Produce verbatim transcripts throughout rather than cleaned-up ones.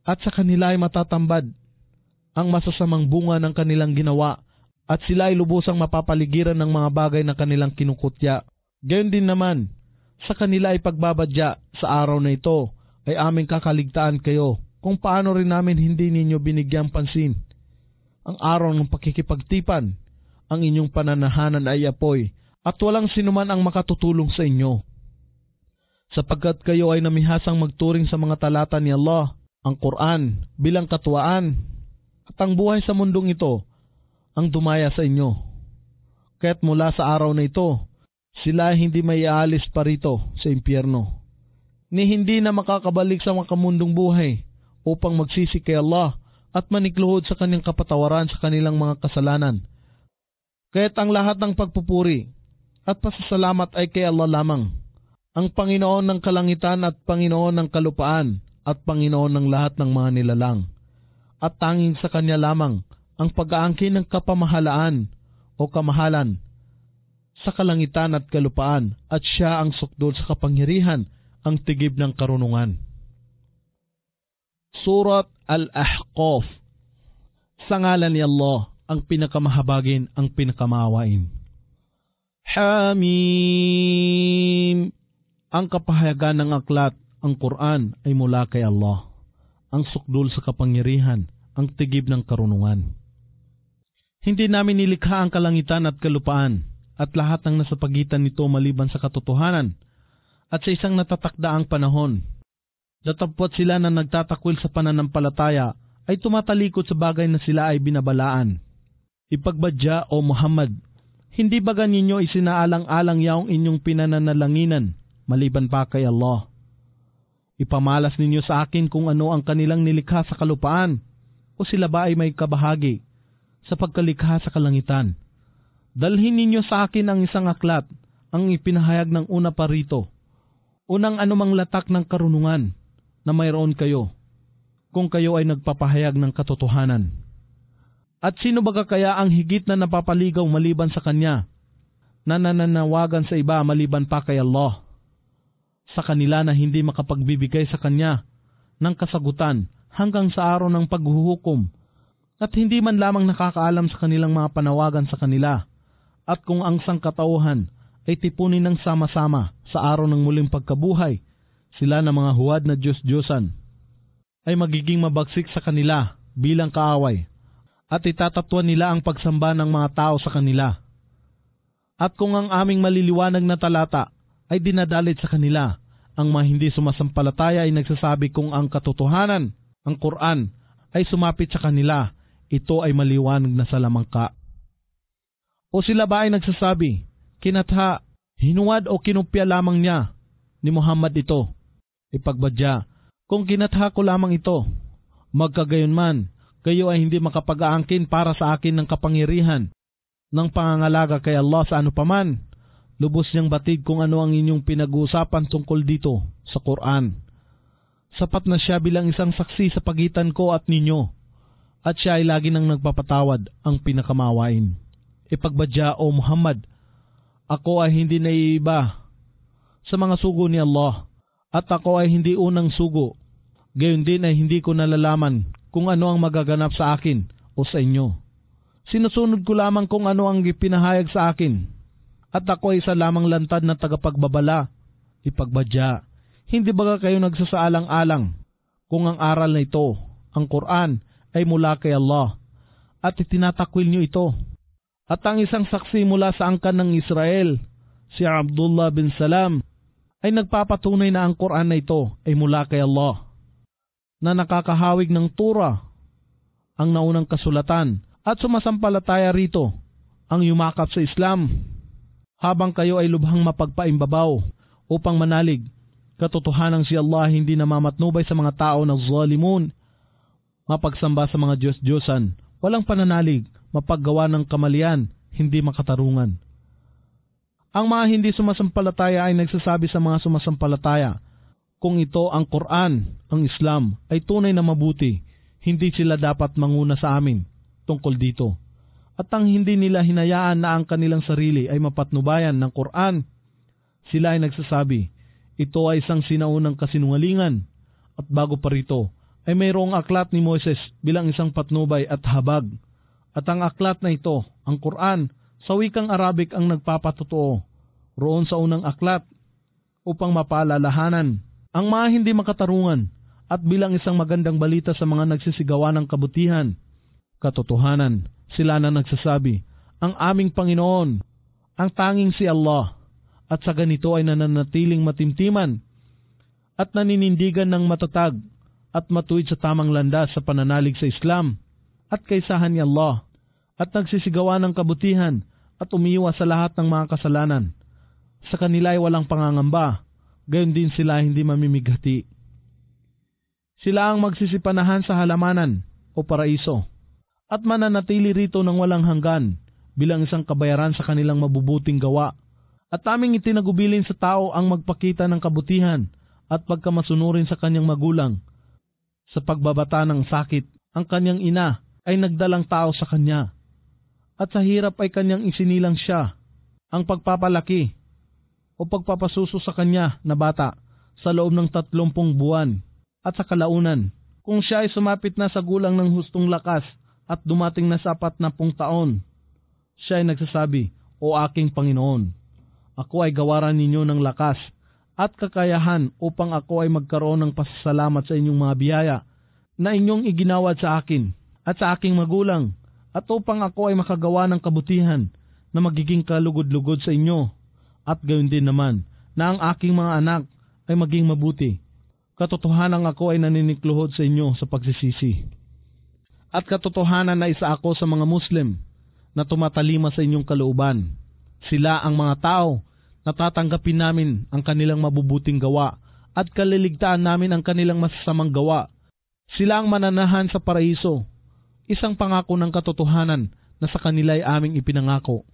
at sa kanila ay matatambad ang masasamang bunga ng kanilang ginawa at sila ay lubusang mapapaligiran ng mga bagay na kanilang kinukutya. Gayon din naman, sa kanila ay pagbabadya sa araw na ito ay aming kakaligtaan kayo kung paano rin namin hindi ninyo binigyang pansin. Ang araw ng pakikipagtipan, ang inyong pananahanan ay apoy at walang sinuman ang makatutulong sa inyo. Sapagkat kayo ay namihasang magturing sa mga talata ni Allah, ang Quran, bilang katuwaan, at ang buhay sa mundong ito ang dumaya sa inyo. Kaya't mula sa araw na ito, sila ay hindi may aalis pa rito sa impyerno, ni hindi na makakabalik sa makamundong buhay upang magsisi kay Allah at manikluhod sa kanyang kapatawaran sa kanilang mga kasalanan. Kaya't ang lahat ng pagpupuri at pasasalamat ay kay Allah lamang, ang Panginoon ng kalangitan at Panginoon ng kalupaan at Panginoon ng lahat ng mga nilalang. At tanging sa Kanya lamang ang pag-aangkin ng kapamahalaan o kamahalan sa kalangitan at kalupaan, at Siya ang sukdol sa kapangyarihan, ang tigib ng karunungan. Surat Al-Ahqaf. Sa ngalan ni Allah, ang pinakamahabagin, ang pinakamaawain. Hamim. Ang kapahayagan ng aklat, ang Quran, ay mula kay Allah, ang sukdol sa kapangyarihan, ang tigib ng karunungan. Hindi namin nilikha ang kalangitan at kalupaan at lahat ng nasa pagitan nito maliban sa katotohanan at sa isang natatakdaang panahon. Datapwat sila na nagtatakwil sa pananampalataya ay tumatalikod sa bagay na sila ay binabalaan. Ipagbadya o Muhammad, hindi ba ninyo isinaalang-alang yaong inyong pinananalanginan maliban pa kay Allah? Ipamalas ninyo sa akin kung ano ang kanilang nilikha sa kalupaan, o sila ba ay may kabahagi sa pagkalikha sa kalangitan? Dalhin ninyo sa akin ang isang aklat, ang ipinahayag ng una pa rito, unang anumang latak ng karunungan na mayroon kayo, kung kayo ay nagpapahayag ng katotohanan. At sino baga kaya ang higit na napapaligaw maliban sa Kanya, na nananawagan sa iba maliban pa kay Allah? Sa kanila na hindi makapagbibigay sa Kanya ng kasagutan hanggang sa araw ng paghuhukom, at hindi man lamang nakakaalam sa kanilang mga panawagan sa kanila, at kung ang sangkatauhan ay tipunin ng sama-sama sa araw ng muling pagkabuhay, sila na mga huwad na Diyos-Diyosan ay magiging mabagsik sa kanila bilang kaaway, at itatatwa nila ang pagsamba ng mga tao sa kanila. At kung ang aming maliliwanag na talata ay dinadalit sa kanila, ang mga hindi sumasampalataya ay nagsasabi kung ang katotohanan, ang Quran, ay sumapit sa kanila, ito ay maliwanag na salamangka. O sila ba ay nagsasabi, kinatha, hinuwad o kinupya lamang niya ni Muhammad ito? Ipagbadya, kung kinatha ko lamang ito, magkagayon man, kayo ay hindi makapag-aangkin para sa akin ng kapangyarihan ng pangangalaga kay Allah sa anupaman. Lubos niyang batid kung ano ang inyong pinag-uusapan tungkol dito sa Quran. Sapat na siya bilang isang saksi sa pagitan ko at ninyo, at siya ay lagi nang nagpapatawad, ang pinakamawain. Ipagbadya o Muhammad, ako ay hindi naiiba sa mga sugo ni Allah, at ako ay hindi unang sugo. Gayon din ay hindi ko nalalaman kung ano ang magaganap sa akin o sa inyo. Sinusunod ko lamang kung ano ang ipinahayag sa akin, at ako ay isa lamang lantad na tagapagbabala. Ipagbadya, hindi ba kayo nagsasaalang-alang kung ang aral na ito, ang Quran, ay mula kay Allah, at itinatakwil niyo ito? At ang isang saksi mula sa angkan ng Israel, si Abdullah bin Salam, ay nagpapatunay na ang Quran na ito ay mula kay Allah, na nakakahawig ng Tura, ang naunang kasulatan, at sumasampalataya rito ang yumakap sa Islam, habang kayo ay lubhang mapagpaimbabaw upang manalig. Katotohanan si Allah hindi namamatnubay sa mga tao na zalimun, mapagsamba sa mga Diyos-Diyosan, walang pananalig, mapaggawa ng kamalian, hindi makatarungan. Ang mga hindi sumasampalataya ay nagsasabi sa mga sumasampalataya, kung ito ang Quran, ang Islam, ay tunay na mabuti, hindi sila dapat manguna sa amin tungkol dito. At ang hindi nila hinayaan na ang kanilang sarili ay mapatnubayan ng Quran, sila ay nagsasabi, ito ay isang sinaunang kasinungalingan, at bago pa rito, ay mayroong aklat ni Moises bilang isang patnubay at habag. At ang aklat na ito, ang Quran, sa wikang Arabic ang nagpapatotoo roon sa unang aklat upang mapaalalahanan ang mga hindi makatarungan at bilang isang magandang balita sa mga nagsisigawa ng kabutihan. Katotohanan, sila na nagsasabi, ang aming Panginoon, ang tanging si Allah, at sa ganito ay nananatiling matimtiman at naninindigan ng matatag at matuwid sa tamang landas sa pananalig sa Islam at kaisahan ni Allah, at nagsisigawa ng kabutihan at umiiwas sa lahat ng mga kasalanan. Sa kanila ay walang pangangamba, gayon din sila hindi mamimighati. Sila ang magsisipanahan sa halamanan o paraiso at mananatili rito ng walang hanggan bilang isang kabayaran sa kanilang mabubuting gawa. At aming itinagubilin sa tao ang magpakita ng kabutihan at pagkamasunurin sa kanyang magulang. Sa pagbabata ng sakit, ang kanyang ina ay nagdalang tao sa kanya. At sa hirap ay kanyang isinilang siya. Ang pagpapalaki o pagpapasuso sa kanya na bata sa loob ng tatlumpung buwan. At sa kalaunan, kung siya ay sumapit na sa gulang ng hustong lakas at dumating na sa apat na pung taon, siya ay nagsasabi, O aking Panginoon, ako ay gawaran ninyo ng lakas at kakayahan upang ako ay magkaroon ng pasasalamat sa inyong mga biyaya na inyong iginawad sa akin at sa aking magulang, at upang ako ay makagawa ng kabutihan na magiging kalugod-lugod sa inyo, at gayon din naman na ang aking mga anak ay maging mabuti. Katotohanan ako ay naninikluhod sa inyo sa pagsisisi. At katotohanan na isa ako sa mga Muslim na tumatalima sa inyong kalooban. Sila ang mga tao na tatanggapin namin ang kanilang mabubuting gawa at kaliligtaan namin ang kanilang masasamang gawa. Sila ang mananahan sa paraiso, isang pangako ng katotohanan na sa kanila ay aming ipinangako.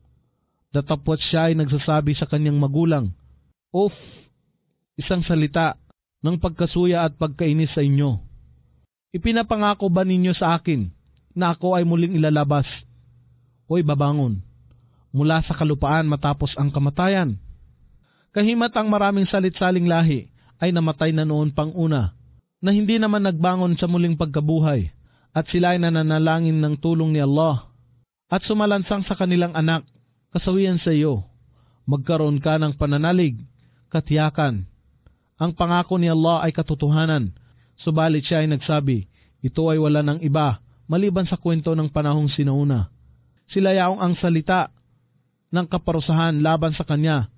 Datapwat siya ay nagsasabi sa kanyang magulang, Uf, isang salita ng pagkasuya at pagkainis sa inyo. Ipinapangako ba ninyo sa akin na ako ay muling ilalabas o ibabangon mula sa kalupaan matapos ang kamatayan? Kahimat ang maraming salit-saling lahi ay namatay na noon pang una, na hindi naman nagbangon sa muling pagkabuhay, at sila ay nananalangin ng tulong ni Allah, at sumalansang sa kanilang anak, kasawian sa iyo, magkaroon ka ng pananalig, katiyakan. Ang pangako ni Allah ay katotohanan, subalit siya ay nagsabi, ito ay wala ng iba, maliban sa kwento ng panahong sinauna. Sila yaong ang salita ng kaparusahan laban sa kanya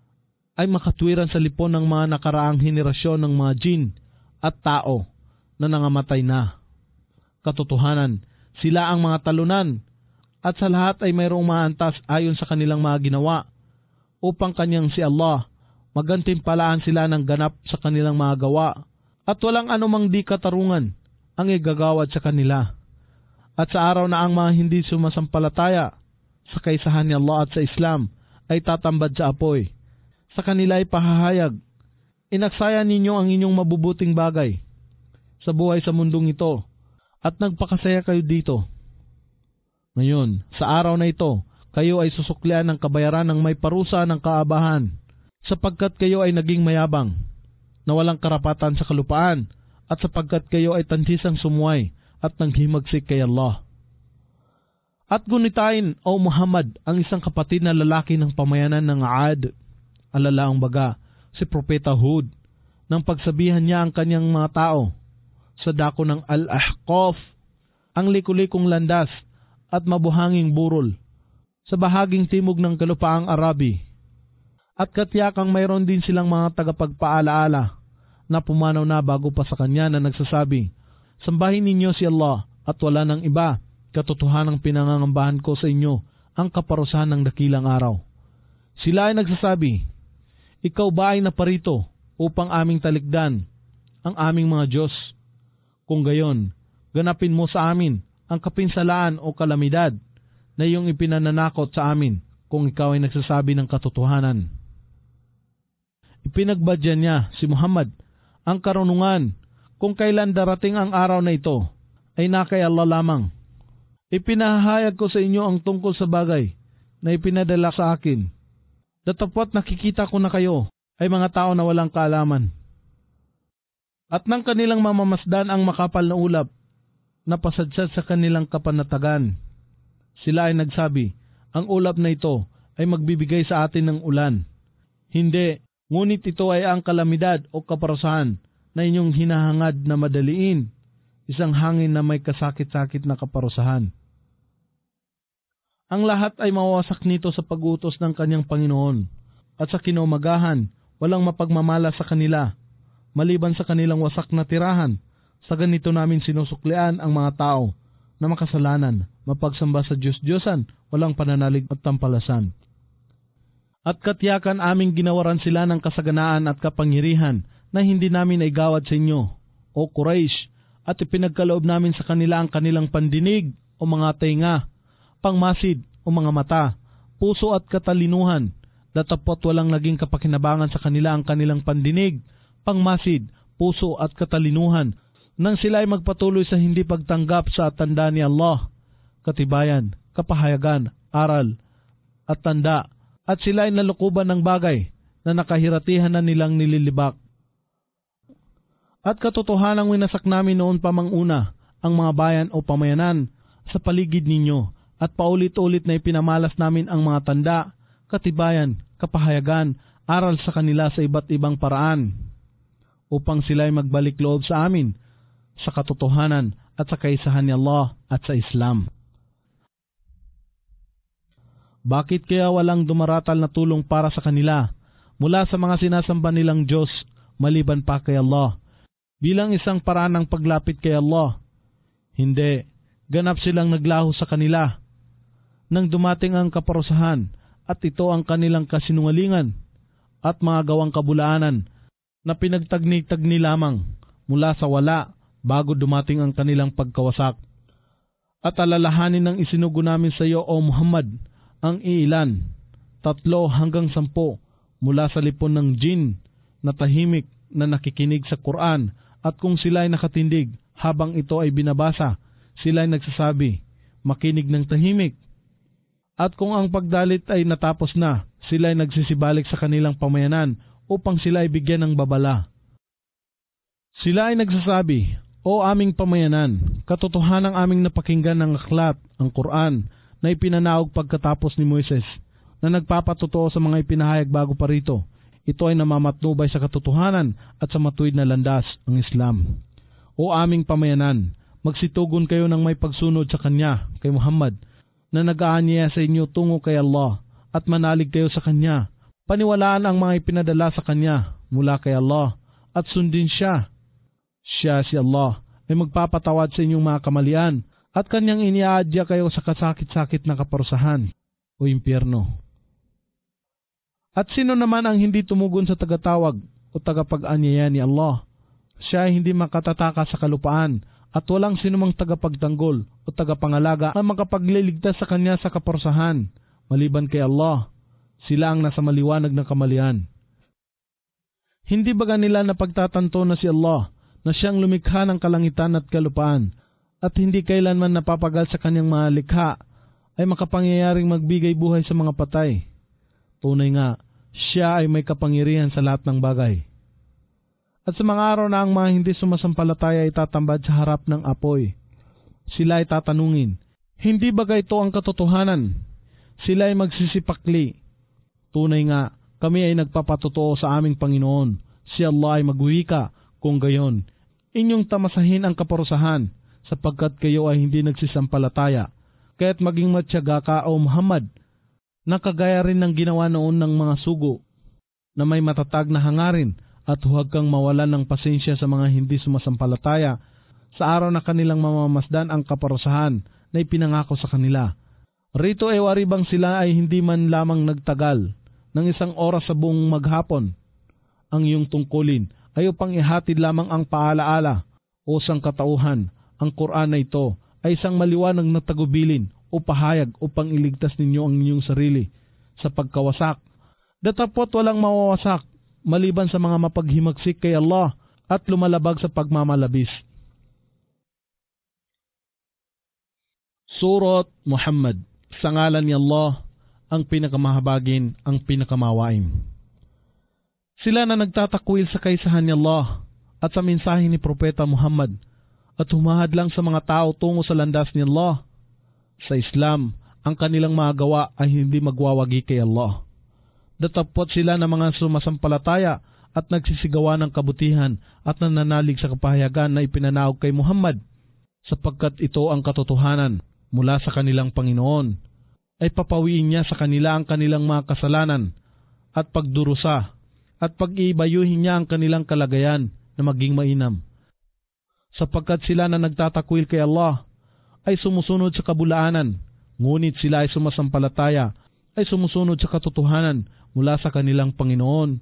ay makatwiran sa lipon ng mga nakaraang henerasyon ng mga jin at tao na nangamatay na. Katotohanan, sila ang mga talunan at sa lahat ay mayroong maantas ayon sa kanilang mga ginawa upang kanyang si Allah magantimpalaan sila ng ganap sa kanilang mga gawa at walang anumang di katarungan ang igagawad sa kanila. At sa araw na ang mga hindi sumasampalataya sa kaisahan ni Allah at sa Islam ay tatambad sa apoy, sa kanila ay pahahayag, inaksaya ninyo ang inyong mabubuting bagay sa buhay sa mundong ito at nagpakasaya kayo dito. Ngayon, sa araw na ito, kayo ay susuklian ng kabayaran ng may parusa ng kaabahan, sapagkat kayo ay naging mayabang, na walang karapatan sa kalupaan, at sapagkat kayo ay tansisang sumuway at nanghimagsik kay Allah. At gunitain, O Muhammad, ang isang kapatid na lalaki ng pamayanan ng Aad, alalaang baga, si Propeta Hud, nang pagsabihan niya ang kanyang mga tao sa dako ng Al-Ahqaf, ang likulikong landas at mabuhanging burol, sa bahaging timog ng kalupaang Arabi. At katiyakang mayroon din silang mga tagapagpaalaala na pumanaw na bago pa sa kanya na nagsasabi, Sambahin ninyo si Allah at wala ng iba, katotohanang pinangangambahan ko sa inyo ang kaparusahan ng dakilang araw. Sila ay nagsasabi, Ikaw ba ay naparito upang aming talikdan ang aming mga Diyos? Kung gayon, ganapin mo sa amin ang kapinsalaan o kalamidad na iyong ipinananakot sa amin kung ikaw ay nagsasabi ng katotohanan. Ipinagbadyan niya si Muhammad ang karunungan kung kailan darating ang araw na ito ay nakay Allah lamang. Ipinahayag ko sa inyo ang tungkol sa bagay na ipinadala sa akin. Datapwat nakikita ko na kayo ay mga tao na walang kaalaman. At nang kanilang mamamasdan ang makapal na ulap, napasadsad sa kanilang kapanatagan. Sila ay nagsabi, ang ulap na ito ay magbibigay sa atin ng ulan. Hindi, ngunit ito ay ang kalamidad o kaparusahan na inyong hinahangad na madaliin, isang hangin na may kasakit-sakit na kaparusahan. Ang lahat ay mawawasak nito sa pag-utos ng kanyang Panginoon, at sa kinaumagahan, walang mapagmamala sa kanila, maliban sa kanilang wasak na tirahan. Sa ganito namin sinusuklian ang mga tao na makasalanan, mapagsamba sa Diyos-Diyosan, walang pananalig at tampalasan. At katiyakan aming ginawaran sila ng kasaganaan at kapangyarihan na hindi namin ay gawad sa inyo, o Quraysh, at ipinagkaloob namin sa kanila ang kanilang pandinig o mga tenga, pangmasid o mga mata, puso at katalinuhan, datapot walang naging kapakinabangan sa kanila ang kanilang pandinig, pangmasid, puso at katalinuhan, nang sila ay magpatuloy sa hindi pagtanggap sa tanda ni Allah, katibayan, kapahayagan, aral, at tanda, at sila ay nalukuban ng bagay na nakahiratihan na nilang nililibak. At katotohanang winasak namin noon pa manguna ang mga bayan o pamayanan sa paligid ninyo, at paulit-ulit na ipinamalas namin ang mga tanda, katibayan, kapahayagan, aral sa kanila sa iba't ibang paraan, upang sila ay magbalik loob sa amin, sa katotohanan at sa kaisahan ni Allah at sa Islam. Bakit kaya walang dumaratal na tulong para sa kanila mula sa mga sinasamba nilang Diyos maliban pa kay Allah, bilang isang paraan ng paglapit kay Allah? Hindi, ganap silang naglaho sa kanila nang dumating ang kaparusahan, at ito ang kanilang kasinungalingan at mga gawang kabulaanan na pinagtagni-tagni lamang mula sa wala bago dumating ang kanilang pagkawasak. At alalahanin ng isinugo namin sa iyo, O Muhammad, ang iilan, tatlo hanggang sampo, mula sa lipon ng jin na tahimik na nakikinig sa Quran, at kung sila ay nakatindig habang ito ay binabasa, sila ay nagsasabi, makinig ng tahimik. At kung ang pagdalit ay natapos na, sila ay nagsisibalik sa kanilang pamayanan upang sila ay bigyan ng babala. Sila ay nagsasabi, O aming pamayanan, katotohanan ang aming napakinggan ng aklat, ang Quran, na ipinanaog pagkatapos ni Moises, na nagpapatotoo sa mga ipinahayag bago pa rito. Ito ay namamatnubay sa katotohanan at sa matuwid na landas, ang Islam. O aming pamayanan, magsitugon kayo ng may pagsunod sa Kanya, kay Muhammad, na nag-aanyaya sa inyo tungo kay Allah, at manalig kayo sa Kanya. Paniwalaan ang mga ipinadala sa Kanya mula kay Allah, at sundin siya. Siya, si Allah, ay magpapatawad sa inyong mga kamalian, at Kanyang iniaadya kayo sa kasakit-sakit na kaparusahan o impyerno. At sino naman ang hindi tumugon sa tagatawag o tagapag-anyaya ni Allah? Siya ay hindi makatataka sa kalupaan, at walang sinumang tagapagtanggol o tagapangalaga ang makapagliligtas sa Kanya sa kaparusahan, maliban kay Allah. Sila ang nasa maliwanag na kamalian. Hindi ba ganila napagtatanto na si Allah, na siyang lumikha ng kalangitan at kalupaan, at hindi kailanman napapagal sa kanyang mga likha, ay makapangyayaring magbigay buhay sa mga patay? Tunay nga, siya ay may kapangyarihan sa lahat ng bagay. At sa mga araw na ang mga hindi sumasampalataya ay tatambad sa harap ng apoy, sila ay tatanungin, hindi ba ito ang katotohanan? Sila ay magsisipakli, tunay nga, kami ay nagpapatotoo sa aming Panginoon, si Allah ay magwika. Kung gayon, inyong tamasahin ang kaparusahan, sapagkat kayo ay hindi nagsisampalataya. Kaya't maging matyaga ka, O Muhammad, na kagaya rin ng ginawa noon ng mga sugo, na may matatag na hangarin, at huwag kang mawalan ng pasensya sa mga hindi sumasampalataya, sa araw na kanilang mamamasdan ang kaparusahan na ipinangako sa kanila. Rito ay waribang sila ay hindi man lamang nagtagal ng isang oras sa buong maghapon. Ang iyong tungkulin ay upang ihatid lamang ang paalaala o sangkatauhan. Ang Quran na ito ay isang maliwanag na tagubilin o pahayag upang iligtas ninyo ang inyong sarili sa pagkawasak. Datapot walang mawawasak maliban sa mga mapaghimagsik kay Allah at lumalabag sa pagmamalabis. Surat Muhammad. Sa ngalan ni Allah, ang pinakamahabagin, ang pinakamawain. Sila na nagtatakwil sa kaisahan ni Allah at sa mensahe ni Propeta Muhammad at humahadlang sa mga tao tungo sa landas ni Allah. Sa Islam, ang kanilang mga gawa ay hindi magwawagi kay Allah. Datapot sila ng mga sumasampalataya at nagsisigawa ng kabutihan at nananalig sa kapahayagan na ipinanaog kay Muhammad, sapagkat ito ang katotohanan mula sa kanilang Panginoon, ay papawiin niya sa kanila ang kanilang mga kasalanan at pagdurusa, at pag-iibayuhin niya ang kanilang kalagayan na maging mainam. Sapagkat sila na nagtatakwil kay Allah ay sumusunod sa kabulaanan, ngunit sila ay sumasampalataya ay sumusunod sa katotohanan mula sa kanilang Panginoon.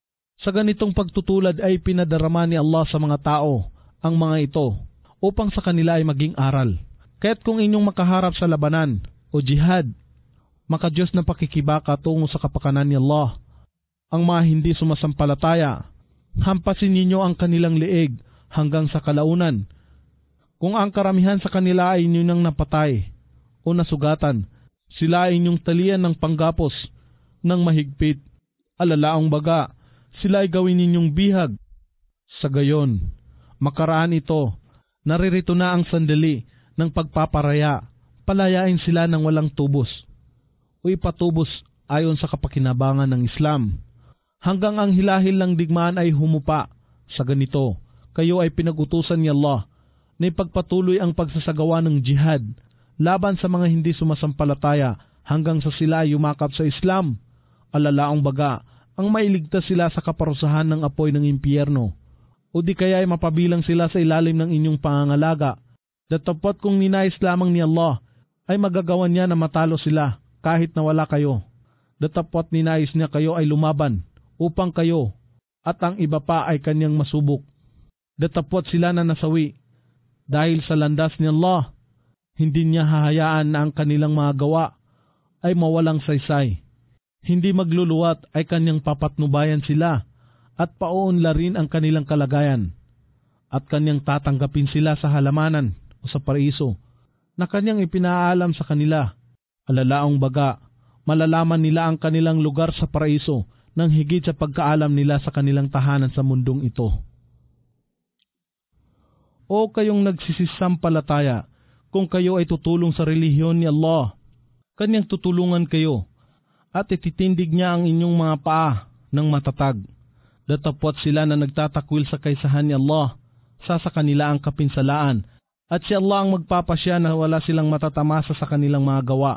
Sa ganitong pagtutulad ay pinadarama ni Allah sa mga tao ang mga ito upang sa kanila ay maging aral. Kaya't kung inyong makaharap sa labanan o jihad, makadiyos na pakikibaka tungo sa kapakanan ni Allah, ang mga hindi sumasampalataya, hampasin ninyo ang kanilang liig hanggang sa kalaunan. Kung ang karamihan sa kanila ay inyong napatay o nasugatan, sila ay inyong talian ng panggapos ng mahigpit. Alalaong baga, sila ay gawin ninyong bihag. Sa gayon, makaraan ito, naririto na ang sandali ng pagpaparaya, palayain sila ng walang tubos o ipatubos ayon sa kapakinabangan ng Islam, hanggang ang hilahil ng digmaan ay humupa. Sa ganito, kayo ay pinag-utusan ni Allah na ipagpatuloy ang pagsasagawa ng jihad laban sa mga hindi sumasampalataya hanggang sa sila ay yumakap sa Islam. Alalaong baga, ang mailigtas sila sa kaparusahan ng apoy ng impyerno, o di kaya ay mapabilang sila sa ilalim ng inyong pangangalaga. Datapot kung ninais lamang ni Allah, ay magagawan niya na matalo sila kahit na wala kayo. Datapot ninais niya kayo ay lumaban upang kayo at ang iba pa ay kanyang masubok. Datapot sila na nasawi dahil sa landas ni Allah, hindi niya hahayaan na ang kanilang mga gawa ay mawalang saysay. Hindi magluluwat ay kanyang papatnubayan sila at pauunlarin ang kanilang kalagayan, at kanyang tatanggapin sila sa halamanan o sa paraiso na kanyang ipinaalam sa kanila. Alalaong baga, malalaman nila ang kanilang lugar sa paraiso nang higit sa pagkaalam nila sa kanilang tahanan sa mundong ito. O kayong nagsisisampalataya, kung kayo ay tutulong sa relihiyon ni Allah, kanyang tutulungan kayo at ititindig niya ang inyong mga paa ng matatag. Datapot sila na nagtatakwil sa kaisahan ni Allah, sa sa kanila ang kapinsalaan, at si Allah ang magpapasya na wala silang matatamasa sa kanilang mga gawa.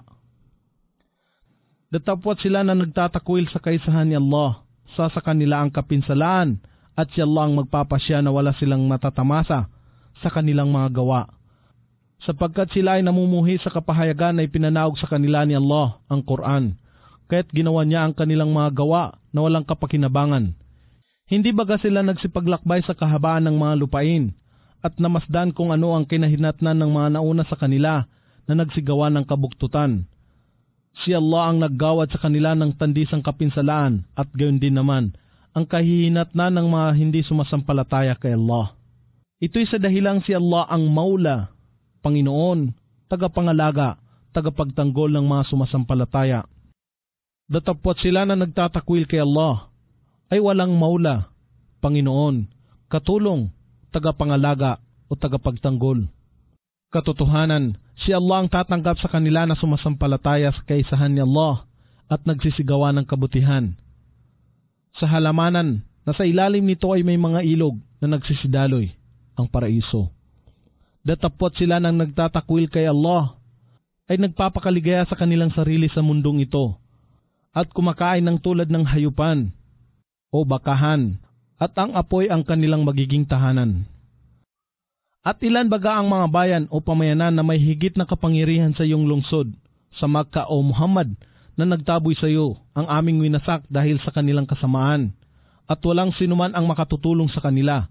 Datapot sila na nagtatakwil sa kaisahan ni Allah, sa sa kanila ang kapinsalaan, at si Allah ang magpapasya na wala silang matatamasa sa kanilang mga gawa. Sapagkat sila ay namumuhi sa kapahayagan na ipinanaog sa kanila ni Allah, ang Quran, kaya't ginawa niya ang kanilang mga gawa na walang kapakinabangan. Hindi baga sila nagsipaglakbay sa kahabaan ng mga lupain at namasdan kung ano ang kinahinatnan ng mga nauna sa kanila na nagsigawa ng kabuktutan. Si Allah ang naggawad sa kanila ng tandisang kapinsalaan at gayon din naman ang kahihinatnan ng mga hindi sumasampalataya kay Allah. Ito'y sa dahilang si Allah ang Maula, Panginoon, tagapangalaga, tagapagtanggol ng mga sumasampalataya. Datapot sila na nagtatakwil kay Allah ay walang Maula, Panginoon, katulong, tagapangalaga o tagapagtanggol. Katotohanan, si Allah ang tatanggap sa kanila na sumasampalataya sa kaisahan ni Allah at nagsisigawa ng kabutihan. Sa halamanan na sa ilalim nito ay may mga ilog na nagsisidaloy, ang paraiso. Datapot sila nang nagtatakwil kay Allah ay nagpapakaligaya sa kanilang sarili sa mundong ito at kumakain ng tulad ng hayupan o bakahan, at ang apoy ang kanilang magiging tahanan. At ilan baga ang mga bayan o pamayanan na may higit na kapangyarihan sa iyong lungsod, sa Makkah o Muhammad, na nagtaboy sa iyo ang aming winasak dahil sa kanilang kasamaan, at walang sinuman ang makatutulong sa kanila.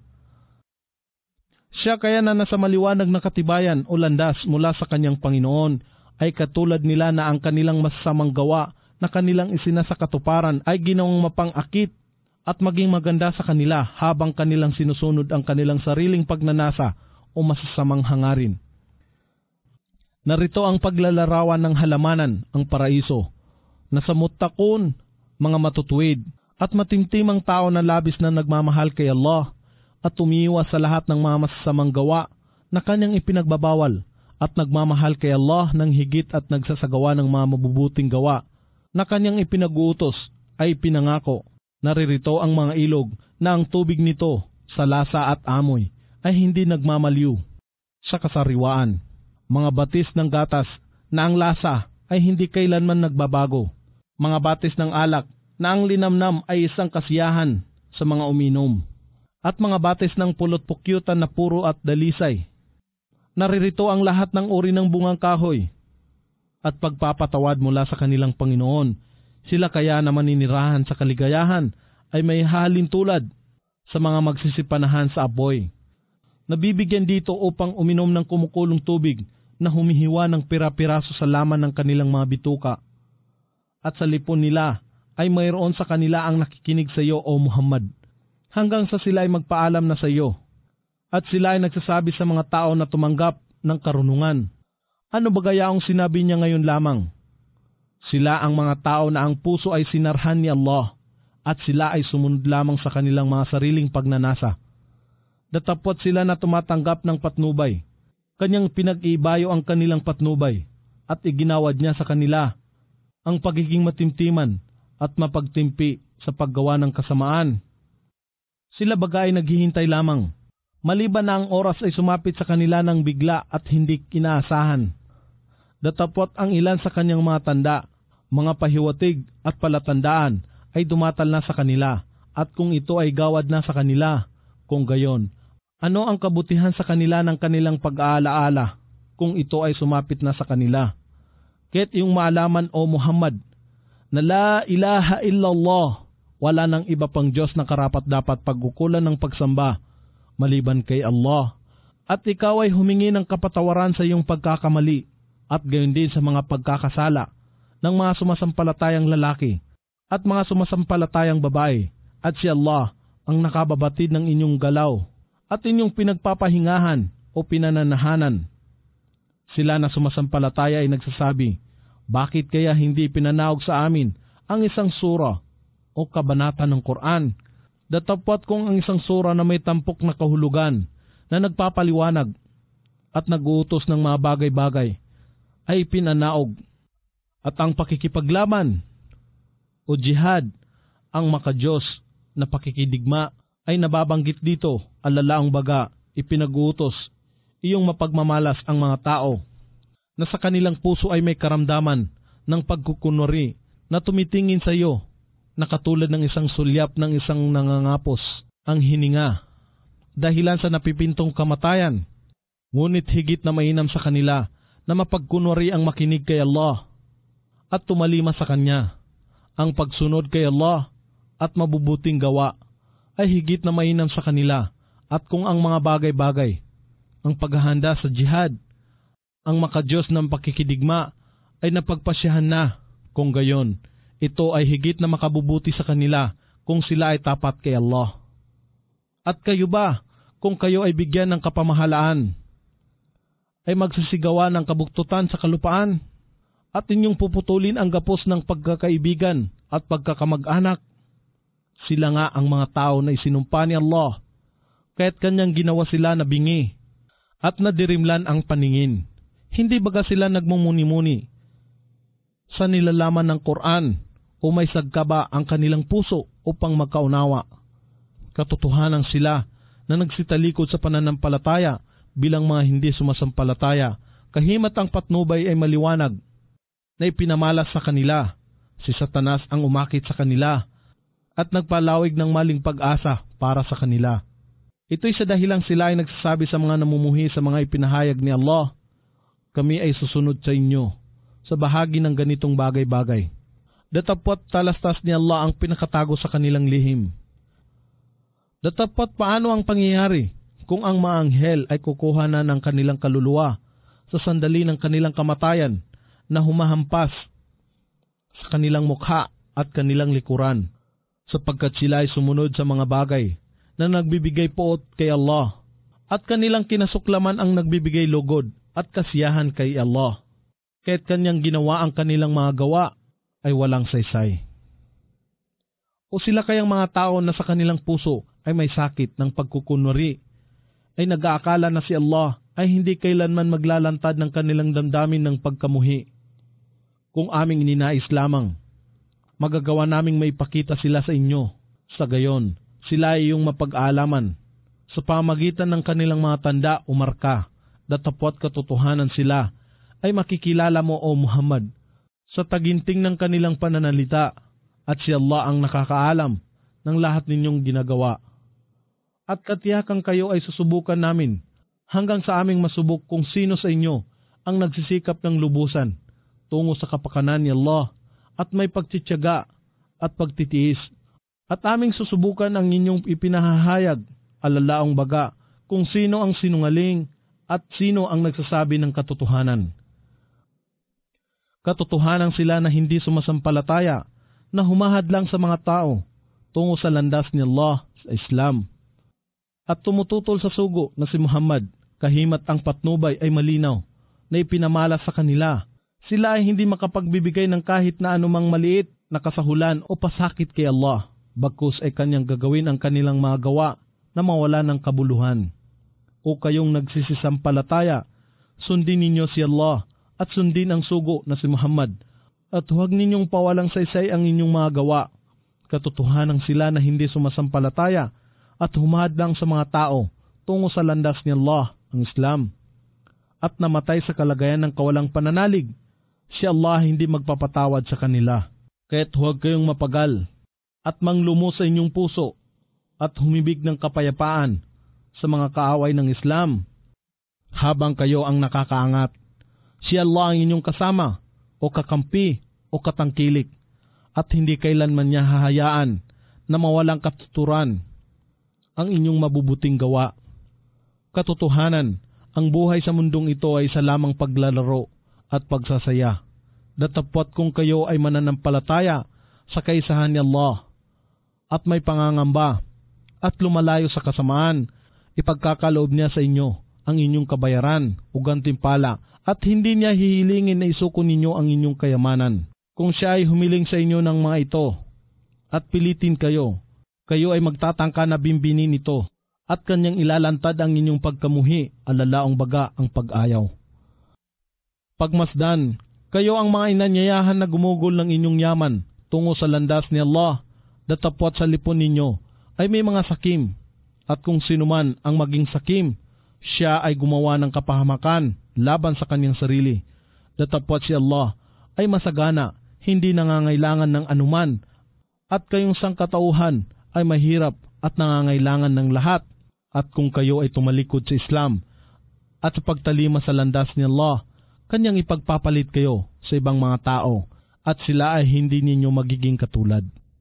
Siya kaya na nasa maliwanag na katibayan o landas mula sa kanyang Panginoon ay katulad nila na ang kanilang masasamang gawa na kanilang isinasakatuparan ay ginawang mapang-akit at maging maganda sa kanila habang kanilang sinusunod ang kanilang sariling pagnanasa o masasamang hangarin. Narito ang paglalarawan ng halamanan, ang paraiso, na sa muttaqun, mga matutuwid, at matimtimang tao na labis na nagmamahal kay Allah, at umiiwas sa lahat ng mga masasamang gawa na kanyang ipinagbabawal at nagmamahal kay Allah ng higit at nagsasagawa ng mga mabubuting gawa na kanyang ipinag-uutos ay pinangako. Naririto ang mga ilog na ang tubig nito sa lasa at amoy ay hindi nagmamaliw sa kasariwaan. Mga batis ng gatas na ang lasa ay hindi kailanman nagbabago. Mga batis ng alak na ang linamnam ay isang kasiyahan sa mga uminom. At mga batis ng pulot pukyutan na puro at dalisay. Naririto ang lahat ng uri ng bungang kahoy at pagpapatawad mula sa kanilang Panginoon. Sila kaya na maninirahan sa kaligayahan ay may halin tulad sa mga magsisipanahan sa apoy. Nabibigyan dito upang uminom ng kumukulong tubig na humihiwa ng pira-piraso sa laman ng kanilang mga bituka. At sa lipon nila ay mayroon sa kanila ang nakikinig sa iyo, O Muhammad, hanggang sa sila ay magpaalam na sa iyo. At sila ay nagsasabi sa mga tao na tumanggap ng karunungan. Ano ba gaya ang sinabi niya ngayon lamang? Sila ang mga tao na ang puso ay sinarhan ni Allah at sila ay sumunod lamang sa kanilang mga sariling pagnanasa. Datapot sila na tumatanggap ng patnubay. Kanyang pinag-iibayo ang kanilang patnubay at iginawad niya sa kanila ang pagiging matimtiman at mapagtimpi sa paggawa ng kasamaan. Sila bagay naghihintay lamang, maliban na ang oras ay sumapit sa kanila ng bigla at hindi inaasahan. Datapot ang ilan sa kanyang mga tanda, mga pahiwatig at palatandaan ay dumatal na sa kanila, at kung ito ay gawad na sa kanila, kung gayon, ano ang kabutihan sa kanila ng kanilang pag-aalaala kung ito ay sumapit na sa kanila? Kaya't iyong maalaman, O Muhammad, na la ilaha illallah, wala nang iba pang Diyos na karapat-dapat pagkukulan ng pagsamba maliban kay Allah, at ikaw ay humingi ng kapatawaran sa iyong pagkakamali at gayon din sa mga pagkakasala ng mga sumasampalatayang lalaki at mga sumasampalatayang babae, at si Allah ang nakababatid ng inyong galaw at inyong pinagpapahingahan o pinananahanan. Sila na sumasampalataya ay nagsasabi, bakit kaya hindi pinanaog sa amin ang isang sura o kabanata ng Quran? Datapwat kung ang isang sura na may tampok na kahulugan na nagpapaliwanag at nag-uutos ng mga bagay-bagay ay pinanaog, at ang pakikipaglaban o jihad, ang makadiyos na pakikidigma ay nababanggit dito, alalaang baga ipinag-uutos iyong mapagmamalas ang mga tao na sa kanilang puso ay may karamdaman ng pagkukunwari na tumitingin sa iyo na katulad ng isang sulyap ng isang nangangapos ang hininga dahilan sa napipintong kamatayan. Ngunit higit na mainam sa kanila na mapagkunwari ang makinig kay Allah at tumalima sa Kanya. Ang pagsunod kay Allah at mabubuting gawa ay higit na mainam sa kanila, at kung ang mga bagay-bagay, ang paghahanda sa jihad, ang makadiyos ng pakikidigma ay napagpasyahan na, kung gayon, ito ay higit na makabubuti sa kanila kung sila ay tapat kay Allah. At kayo ba, kung kayo ay bigyan ng kapamahalaan, ay magsisigawa ng kabuktutan sa kalupaan, at inyong puputulin ang gapos ng pagkakaibigan at pagkakamag-anak? Sila nga ang mga tao na isinumpa ni Allah, kaya't kanyang ginawa sila na bingi at nadirimlan ang paningin. Hindi baga sila nagmumuni-muni sa nilalaman ng Quran o may sagkaba ang kanilang puso upang magkaunawa? Katotohanan sila na nagsitalikod sa pananampalataya bilang mga hindi sumasampalataya, kahimat ang patnubay ay maliwanag na ipinamalas sa kanila. Si Satanas ang umakit sa kanila at nagpalawig ng maling pag-asa para sa kanila. Ito'y sa dahilang sila ay nagsasabi sa mga namumuhi sa mga ipinahayag ni Allah, kami ay susunod sa inyo sa bahagi ng ganitong bagay-bagay. Datapwat talastas ni Allah ang pinakatago sa kanilang lihim. Datapwat paano ang pangyayari kung ang mga anghel ay kukuha na ng kanilang kaluluwa sa sandali ng kanilang kamatayan na humahampas sa kanilang mukha at kanilang likuran, sapagkat sila ay sumunod sa mga bagay na nagbibigay poot kay Allah, at kanilang kinasuklaman ang nagbibigay lugod at kasiyahan kay Allah, kaya't kanyang ginawa ang kanilang mga gawa ay walang saysay. O sila kayang mga tao na sa kanilang puso ay may sakit ng pagkukunwari, ay nag-aakala na si Allah ay hindi kailanman maglalantad ng kanilang damdamin ng pagkamuhi. Kung aming ninais lamang, magagawa naming maipakita sila sa inyo. Sa gayon, sila ay iyong mapag-aalaman. Sa pamagitan ng kanilang mga tanda o marka, datapwat katotohanan sila, ay makikilala mo o Muhammad sa taginting ng kanilang pananalita, at si Allah ang nakakaalam ng lahat ninyong ginagawa. At katiyakan kayo ay susubukan namin hanggang sa aming masubok kung sino sa inyo ang nagsisikap ng lubusan tungo sa kapakanan ni Allah at may pagtitiyaga at pagtitiis. At aming susubukan ang inyong ipinahahayag, alalaong baga, kung sino ang sinungaling at sino ang nagsasabi ng katotohanan. Katotohanan sila na hindi sumasampalataya, na humahad lang sa mga tao tungo sa landas ni Allah sa Islam. At tumututol sa sugo na si Muhammad, kahimat ang patnubay ay malinaw na ipinamala sa kanila. Sila ay hindi makapagbibigay ng kahit na anumang maliit na kasahulan o pasakit kay Allah, bagkus ay kanyang gagawin ang kanilang mga gawa na mawala ng kabuluhan. O kayong nagsisisampalataya, sundin ninyo si Allah at sundin ang sugo na si Muhammad, at huwag ninyong pawalang saysay ang inyong mga gawa. Katotohanan sila na hindi sumasampalataya at humahad lang sa mga tao tungo sa landas ni Allah, ang Islam, at namatay sa kalagayan ng kawalang pananalig. Si Allah hindi magpapatawad sa kanila. Kaya't huwag kayong mapagal at manglumo sa inyong puso at humibig ng kapayapaan sa mga kaaway ng Islam habang kayo ang nakakaangat. Si Allah ang inyong kasama o kakampi o katangkilik, at hindi kailanman niya hahayaan na mawalang katuturan ang inyong mabubuting gawa. Katotohanan, ang buhay sa mundong ito ay isa lamang paglalaro at pagsasaya. Datapwat kung kayo ay mananampalataya sa kaisahan ni Allah at may pangangamba at lumalayo sa kasamaan, ipagkakaloob niya sa inyo ang inyong kabayaran o gantimpala, at hindi niya hihilingin na isuko ninyo ang inyong kayamanan. Kung siya ay humiling sa inyo ng mga ito at pilitin kayo, kayo ay magtatangka na bimbinin ito at kanyang ilalantad ang inyong pagkamuhi, alalaong baga ang pag-ayaw. Pagmasdan, kayo ang mga inanyayahan na gumugol ng inyong yaman tungo sa landas ni Allah, datapwat sa lipon ninyo ay may mga sakim, at kung sinuman ang maging sakim, siya ay gumawa ng kapahamakan laban sa kanyang sarili. Datapwat si Allah ay masagana, hindi nangangailangan ng anuman, at kayong sangkatauhan ay mahirap at nangangailangan ng lahat. At kung kayo ay tumalikod sa Islam at sa pagtalima sa landas ni Allah, kanyang ipagpapalit kayo sa ibang mga tao, at sila ay hindi ninyo magiging katulad.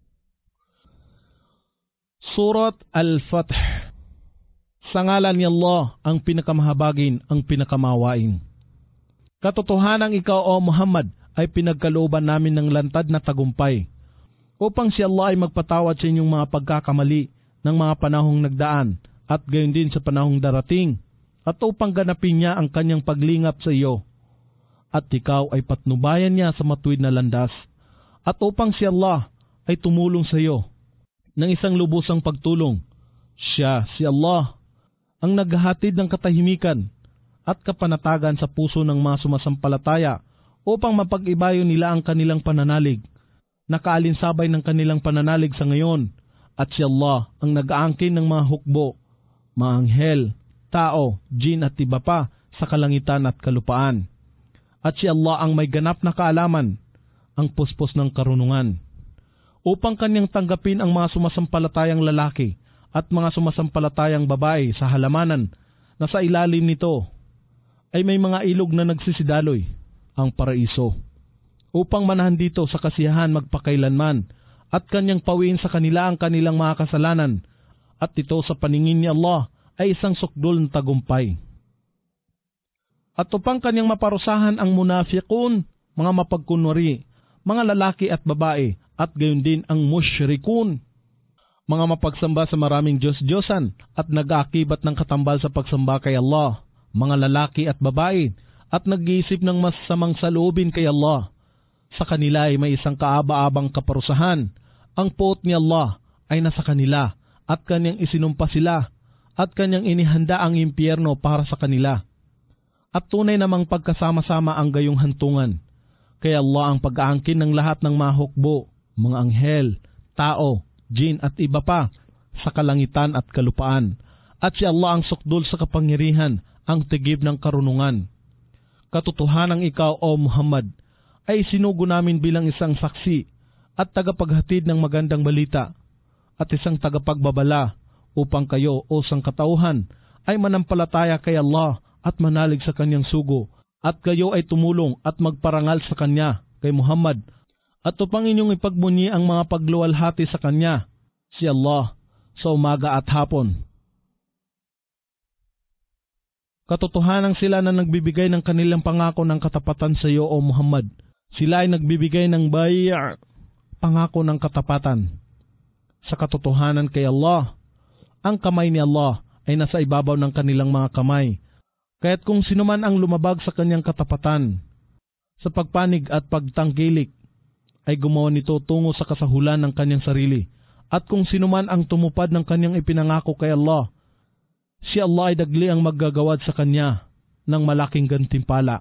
Surat Al-Fath. Sa ngalan ni Allah, ang pinakamahabagin, ang pinakamawain. Katotohanang ikaw, o Muhammad, ay pinagkalooban namin ng lantad na tagumpay, upang si Allah ay magpatawad sa inyong mga pagkakamali ng mga panahong nagdaan, at gayon din sa panahong darating, at upang ganapin niya ang kanyang paglingap sa iyo, at ikaw ay patnubayan niya sa matuwid na landas, at upang si Allah ay tumulong sa iyo ng isang lubusang pagtulong. Siya, si Allah, ang naghahatid ng katahimikan at kapanatagan sa puso ng mga sumasampalataya upang mapag-ibayo nila ang kanilang pananalig, nakaalinsabay ng kanilang pananalig sa ngayon, at si Allah ang nag-aangkin ng mga hukbo, mga anghel, tao, jin at iba pa sa kalangitan at kalupaan. At si Allah ang may ganap na kaalaman, ang puspos ng karunungan, upang kanyang tanggapin ang mga sumasampalatayang lalaki at mga sumasampalatayang babae sa halamanan na sa ilalim nito ay may mga ilog na nagsisidaloy, ang paraiso, upang manahan dito sa kasiyahan magpakailanman, at kanyang pawiin sa kanila ang kanilang mga kasalanan, at ito sa paningin ni Allah ay isang sukdol ng tagumpay. At upang kanyang maparusahan ang munafiqun, mga mapagkunwari, mga lalaki at babae, at gayon din ang musyrikun, mga mapagsamba sa maraming Diyos-Diyosan at nag-aakibat ng katambal sa pagsamba kay Allah, mga lalaki at babae, at nag-iisip ng masasamang saloobin kay Allah. Sa kanila ay may isang kaaba-abang kaparusahan. Ang puot ni Allah ay nasa kanila, at kanyang isinumpa sila at kanyang inihanda ang impyerno para sa kanila. At tunay namang pagkasama-sama ang gayong hantungan. Kaya Allah ang pag-aangkin ng lahat ng mga hukbo, mga anghel, tao, jin at iba pa sa kalangitan at kalupaan. At si Allah ang sukdul sa kapangyarihan, ang tigib ng karunungan. Katotohanang ikaw, O Muhammad, ay sinugo namin bilang isang saksi at tagapaghatid ng magandang balita at isang tagapagbabala upang kayo o sangkatauhan ay manampalataya kay Allah at manalig sa kanyang sugo at kayo ay tumulong at magparangal sa kanya kay Muhammad at upang inyong ipagbunyi ang mga pagluwalhati sa kanya, si Allah, sa umaga at hapon. Katotohanan sila na nagbibigay ng kanilang pangako ng katapatan sa iyo, O Muhammad. Sila ay nagbibigay ng bay', pangako ng katapatan. Sa katotohanan kay Allah, ang kamay ni Allah ay nasa ibabaw ng kanilang mga kamay. Kaya't kung sino man ang lumabag sa kanyang katapatan, sa pagpanig at pagtangkilik, ay gumawa nito tungo sa kasahulan ng kanyang sarili. At kung sino man ang tumupad ng kanyang ipinangako kay Allah, si Allah ay dagli ang maggagawad sa kanya ng malaking gantimpala.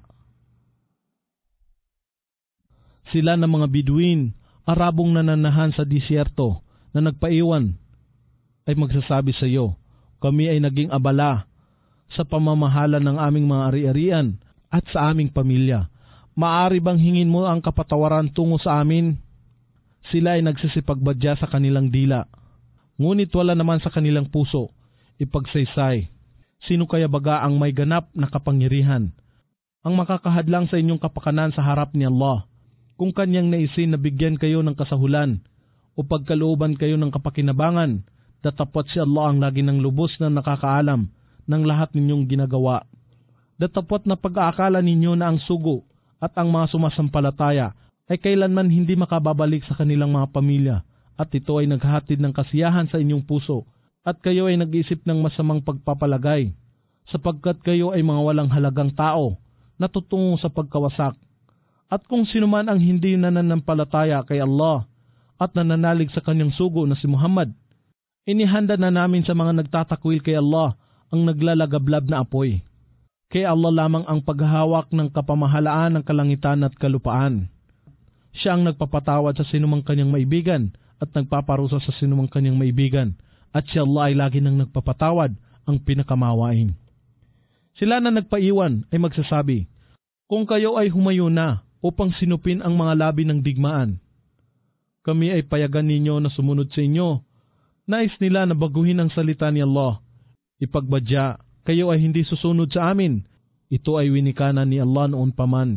Sila ng mga Biduin, Arabong nananahan sa disyerto na nagpaiwan, ay magsasabi sa iyo, kami ay naging abala sa pamamahala ng aming mga ari-arian at sa aming pamilya. Maari bang hingin mo ang kapatawaran tungo sa amin? Sila ay nagsisipagbadya sa kanilang dila, ngunit wala naman sa kanilang puso ipagsaysay. Sino kaya baga ang may ganap na kapangyarihan, ang makakahadlang sa inyong kapakanan sa harap ni Allah, kung kanyang naisin na bigyan kayo ng kasahulan o pagkalooban kayo ng kapakinabangan, datapwat si Allah ang lagi ng lubos na nakakaalam ng lahat ninyong ginagawa. Datapwat na pag-aakala ninyo na ang sugo at ang mga sumasampalataya ay kailanman hindi makababalik sa kanilang mga pamilya at ito ay naghatid ng kasiyahan sa inyong puso at kayo ay nag-isip ng masamang pagpapalagay sapagkat kayo ay mga walang halagang tao na tutungo sa pagkawasak. At kung sino man ang hindi nananampalataya kay Allah at nananalig sa kanyang sugo na si Muhammad, inihanda na namin sa mga nagtatakwil kay Allah ang naglalagablab na apoy. Kay Allah lamang ang paghahawak ng kapamahalaan ng kalangitan at kalupaan. Siya ang nagpapatawad sa sinumang kanyang maibigan at nagpaparusa sa sinumang kanyang maibigan, at si Allah ay lagi nang nagpapatawad, ang pinakamawain. Sila na nagpaiwan ay magsasabi, kung kayo ay humayo na upang sinupin ang mga labi ng digmaan, kami ay payagan ninyo na sumunod sa inyo. Nais nila na baguhin ang salita ni Allah. Ipagbadya, kayo ay hindi susunod sa amin. Ito ay winikanan ni Allah noon paman.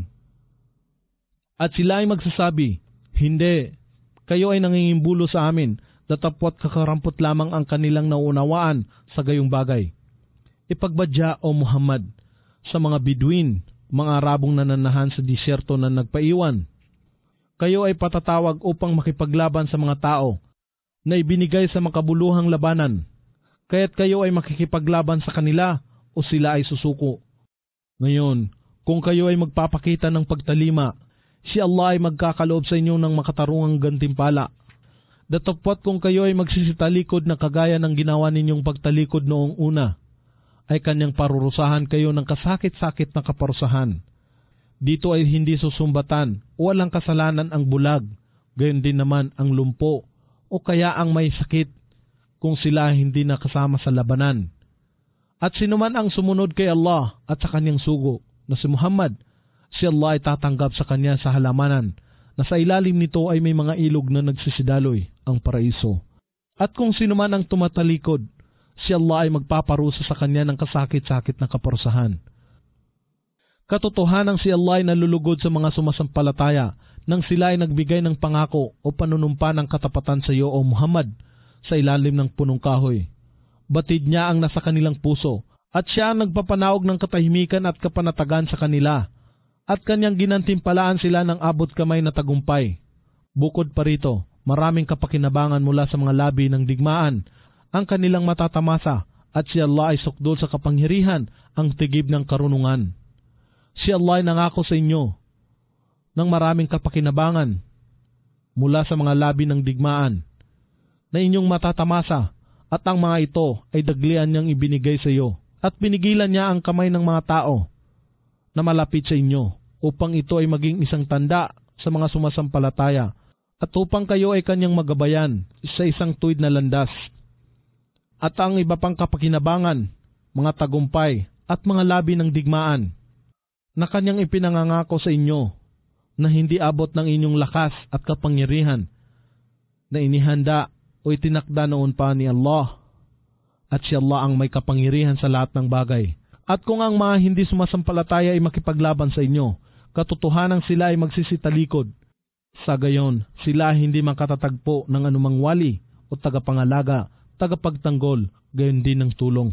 At sila ay magsasabi, hindi, kayo ay nangingimbulo sa amin, datapwat kakarampot lamang ang kanilang naunawaan sa gayong bagay. Ipagbadya, O Muhammad, sa mga Biduin, mga Arabong nananahan sa disyerto na nagpaiwan, kayo ay patatawag upang makipaglaban sa mga tao na ibinigay sa makabuluhang labanan, kaya't kayo ay makikipaglaban sa kanila o sila ay susuko. Ngayon, kung kayo ay magpapakita ng pagtalima, si Allah ay magkakaloob sa inyo ng makatarungang gantimpala. Datapwat kung kayo ay magsisitalikod na kagaya ng ginawa ninyong pagtalikod noong una, ay kanyang parurusahan kayo ng kasakit-sakit na kaparusahan. Dito ay hindi susumbatan o walang kasalanan ang bulag, gayon din naman ang lumpo o kaya ang may sakit kung sila hindi nakasama sa labanan. At sinuman ang sumunod kay Allah at sa kanyang sugo na si Muhammad, si Allah ay tatanggap sa kanya sa halamanan na sa ilalim nito ay may mga ilog na nagsisidaloy, ang paraiso. At kung sinuman ang tumatalikod, si Allah ay magpaparusa sa kanya ng kasakit-sakit na kaparusahan. Katotohanang si Allah ay nalulugod sa mga sumasampalataya nang sila ay nagbigay ng pangako o panunumpa ng katapatan sa iyo, O Muhammad, sa ilalim ng punong kahoy. Batid niya ang nasa kanilang puso at siya ang nagpapanawag ng katahimikan at kapanatagan sa kanila at kanyang ginantimpalaan sila ng abot kamay na tagumpay. Bukod pa rito, maraming kapakinabangan mula sa mga labi ng digmaan ang kanilang matatamasa at si Allah ay sukdol sa kapangyarihan, ang tigib ng karunungan. Si Allah ay nangako sa inyo ng maraming kapakinabangan mula sa mga labi ng digmaan na inyong matatamasa at ang mga ito ay daglian niyang ibinigay sa iyo, at pinigilan niya ang kamay ng mga tao na malapit sa inyo, upang ito ay maging isang tanda sa mga sumasampalataya, at upang kayo ay kanyang magabayan sa isang tuwid na landas. At ang iba pang kapakinabangan, mga tagumpay at mga labi ng digmaan, na kanyang ipinangangako sa inyo, na hindi abot ng inyong lakas at kapangyarihan, na inihanda o itinakda noon pa ni Allah, at si Allah ang may kapangyarihan sa lahat ng bagay. At kung ang mga hindi sumasampalataya ay makipaglaban sa inyo, katotohanan sila ay magsisitalikod. Sa gayon, sila hindi makatatagpo ng anumang wali o tagapangalaga, tagapagtanggol, gayon din ng tulong.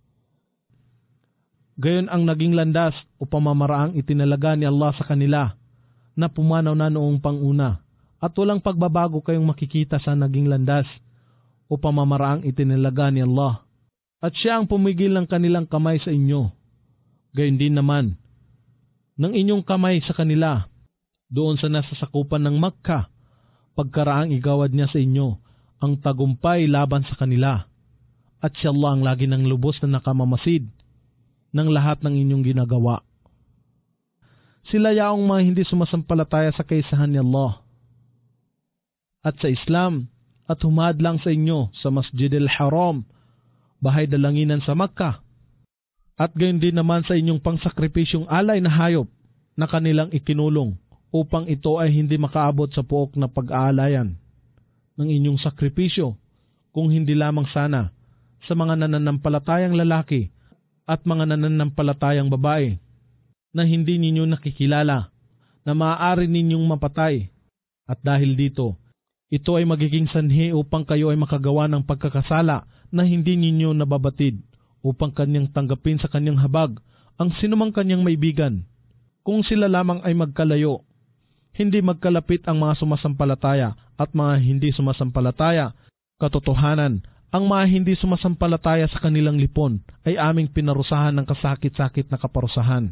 Gayon ang naging landas o pamamaraang itinalaga ni Allah sa kanila, na pumanaw na noong panguna, at walang pagbabago kayong makikita sa naging landas o pamamaraang itinalaga ni Allah. At siya ang pumigil ng kanilang kamay sa inyo. Gayon din naman ng inyong kamay sa kanila doon sa nasasakupan ng Makkah, pagkaraang igawad niya sa inyo ang tagumpay laban sa kanila. At siya Allah ang lagi ng lubos na nakamamasid ng lahat ng inyong ginagawa. Sila yaong mga hindi sumasampalataya sa kaisahan ni Allah at sa Islam, at humadlang sa inyo sa Masjid al-Haram, bahay dalanginan sa Makkah, at gayon din naman sa inyong pangsakripisyong alay na hayop na kanilang ikinulong, upang ito ay hindi makaabot sa puok na pag-aalayan ng inyong sakripisyo, kung hindi lamang sana sa mga nananampalatayang lalaki at mga nananampalatayang babae na hindi ninyo nakikilala, na maaari ninyong mapatay. At dahil dito, ito ay magiging sanhi upang kayo ay makagawa ng pagkakasala na hindi ninyo nababatid, upang kanyang tanggapin sa kanyang habag ang sinumang kanyang maibigan. Kung sila lamang ay magkalayo, hindi magkalapit ang mga sumasampalataya at mga hindi sumasampalataya. Katotohanan, ang mga hindi sumasampalataya sa kanilang lipon ay aming pinarusahan ng kasakit-sakit na kaparusahan.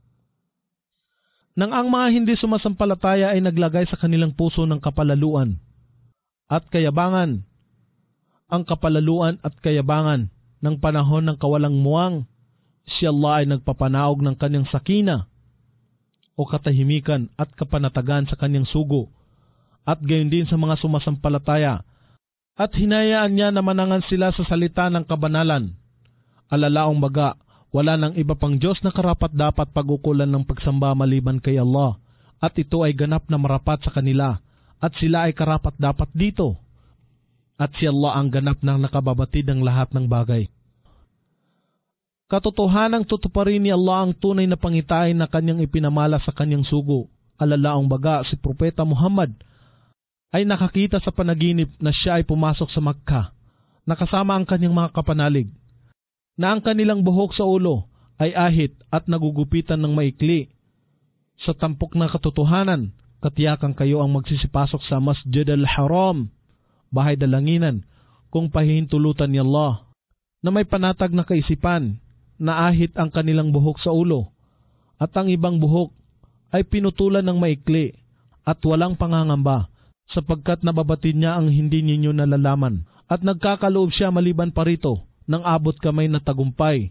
Nang ang mga hindi sumasampalataya ay naglagay sa kanilang puso ng kapalaluan at kayabangan, ang kapalaluan at kayabangan ng panahon ng kawalang muwang, si Allah ay nagpapanaog ng kanyang sakina o katahimikan at kapanatagan sa kanyang sugo, at gayon din sa mga sumasampalataya, at hinayaan niya na manangan sila sa salita ng kabanalan. Alalaong baga, wala nang iba pang Diyos na karapat dapat pagukulan ng pagsamba maliban kay Allah, at ito ay ganap na marapat sa kanila, at sila ay karapat dapat dito. At si Allah ang ganap na nakababatid ng lahat ng bagay. Katotohanang tutuparin ni Allah ang tunay na pangitain na kanyang ipinamala sa kanyang sugo. Alalaong baga, si Propeta Muhammad ay nakakita sa panaginip na siya ay pumasok sa Makkah, nakasama ang kanyang mga kapanalig, na ang kanilang buhok sa ulo ay ahit at nagugupitan ng maikli. Sa tampok na katotohanan, katiyakan kayo ang magsisipasok sa Masjid al-Haram, bahay dalanginan, kung pahihintulutan ni Allah, na may panatag na kaisipan, na ahit ang kanilang buhok sa ulo, at ang ibang buhok ay pinutulan ng maikli, at walang pangangamba, sapagkat nababatid niya ang hindi ninyo nalalaman, at nagkakaloob siya maliban pa rito ng abot kamay na tagumpay.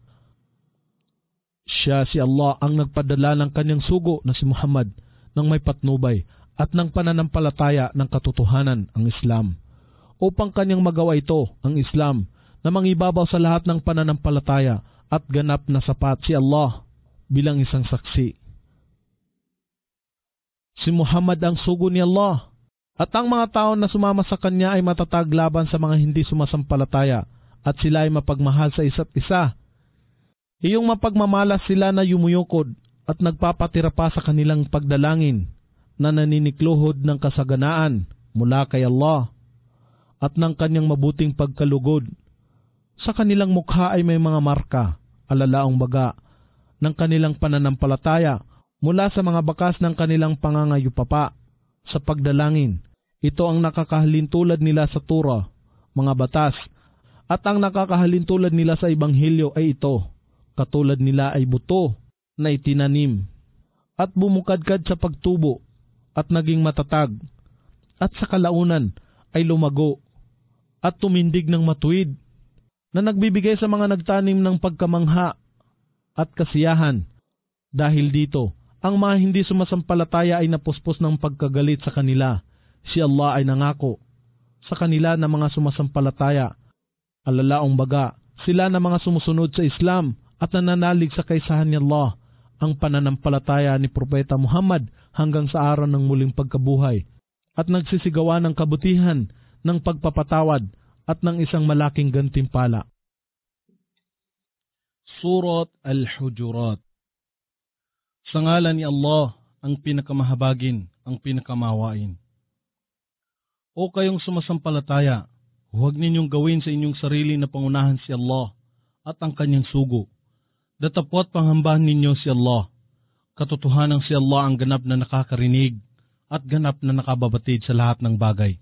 Siya si Allah ang nagpadala ng kanyang sugo na si Muhammad ng may patnubay at ng pananampalataya ng katotohanan, ang Islam, upang kanyang magawa ito, ang Islam, na mangibabaw sa lahat ng pananampalataya at ganap na sapat si Allah bilang isang saksi. Si Muhammad ang sugo ni Allah, at ang mga tao na sumama sa kanya ay matatag laban sa mga hindi sumasampalataya, at sila ay mapagmahal sa isa't isa. Iyong mapagmamalas sila na yumuyukod at nagpapatira pa sa kanilang pagdalangin, na naninikluhod ng kasaganaan mula kay Allah at ng kanyang mabuting pagkalugod. Sa kanilang mukha ay may mga marka, alalaong baga, ng kanilang pananampalataya mula sa mga bakas ng kanilang pangangayupapa sa pagdalangin. Ito ang nakakahalintulad nila sa Torah, mga batas, at ang nakakahalintulad nila sa Ebanghelyo ay ito, katulad nila ay buto na itinanim at bumukadkad sa pagtubo at naging matatag, at sa kalaunan ay lumago at tumindig ng matuwid, na nagbibigay sa mga nagtanim ng pagkamangha at kasiyahan. Dahil dito, ang mga hindi sumasampalataya ay napuspos ng pagkagalit sa kanila. Si Allah ay nangako sa kanila na mga sumasampalataya. Alalaong baga, sila na mga sumusunod sa Islam at nananalig sa kaisahan ni Allah, ang pananampalataya ni Propeta Muhammad hanggang sa araw ng muling pagkabuhay, at nagsisigawa ng kabutihan, ng pagpapatawad, at ng isang malaking gantimpala. Surat Al-Hujurat. Sa ngalan ni Allah, ang pinakamahabagin, ang pinakamawain. O kayong sumasampalataya, huwag ninyong gawin sa inyong sarili na pangunahan si Allah at ang kanyang sugo. Datapwat panghambahan ninyo si Allah. Katotohanan si Allah ang ganap na nakakarinig at ganap na nakababatid sa lahat ng bagay.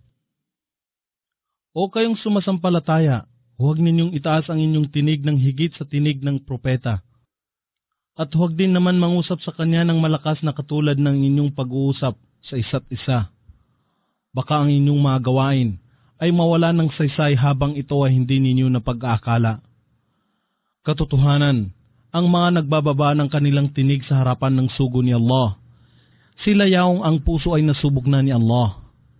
O kayong sumasampalataya, huwag ninyong itaas ang inyong tinig ng higit sa tinig ng propeta. At huwag din naman mangusap sa kanya ng malakas na katulad ng inyong pag-uusap sa isa't isa. Baka ang inyong mga gawain ay mawala ng saysay habang ito ay hindi ninyo napag-aakala. Katotohanan, ang mga nagbababa ng kanilang tinig sa harapan ng sugo ni Allah, sila yaong ang puso ay nasubok na ni Allah.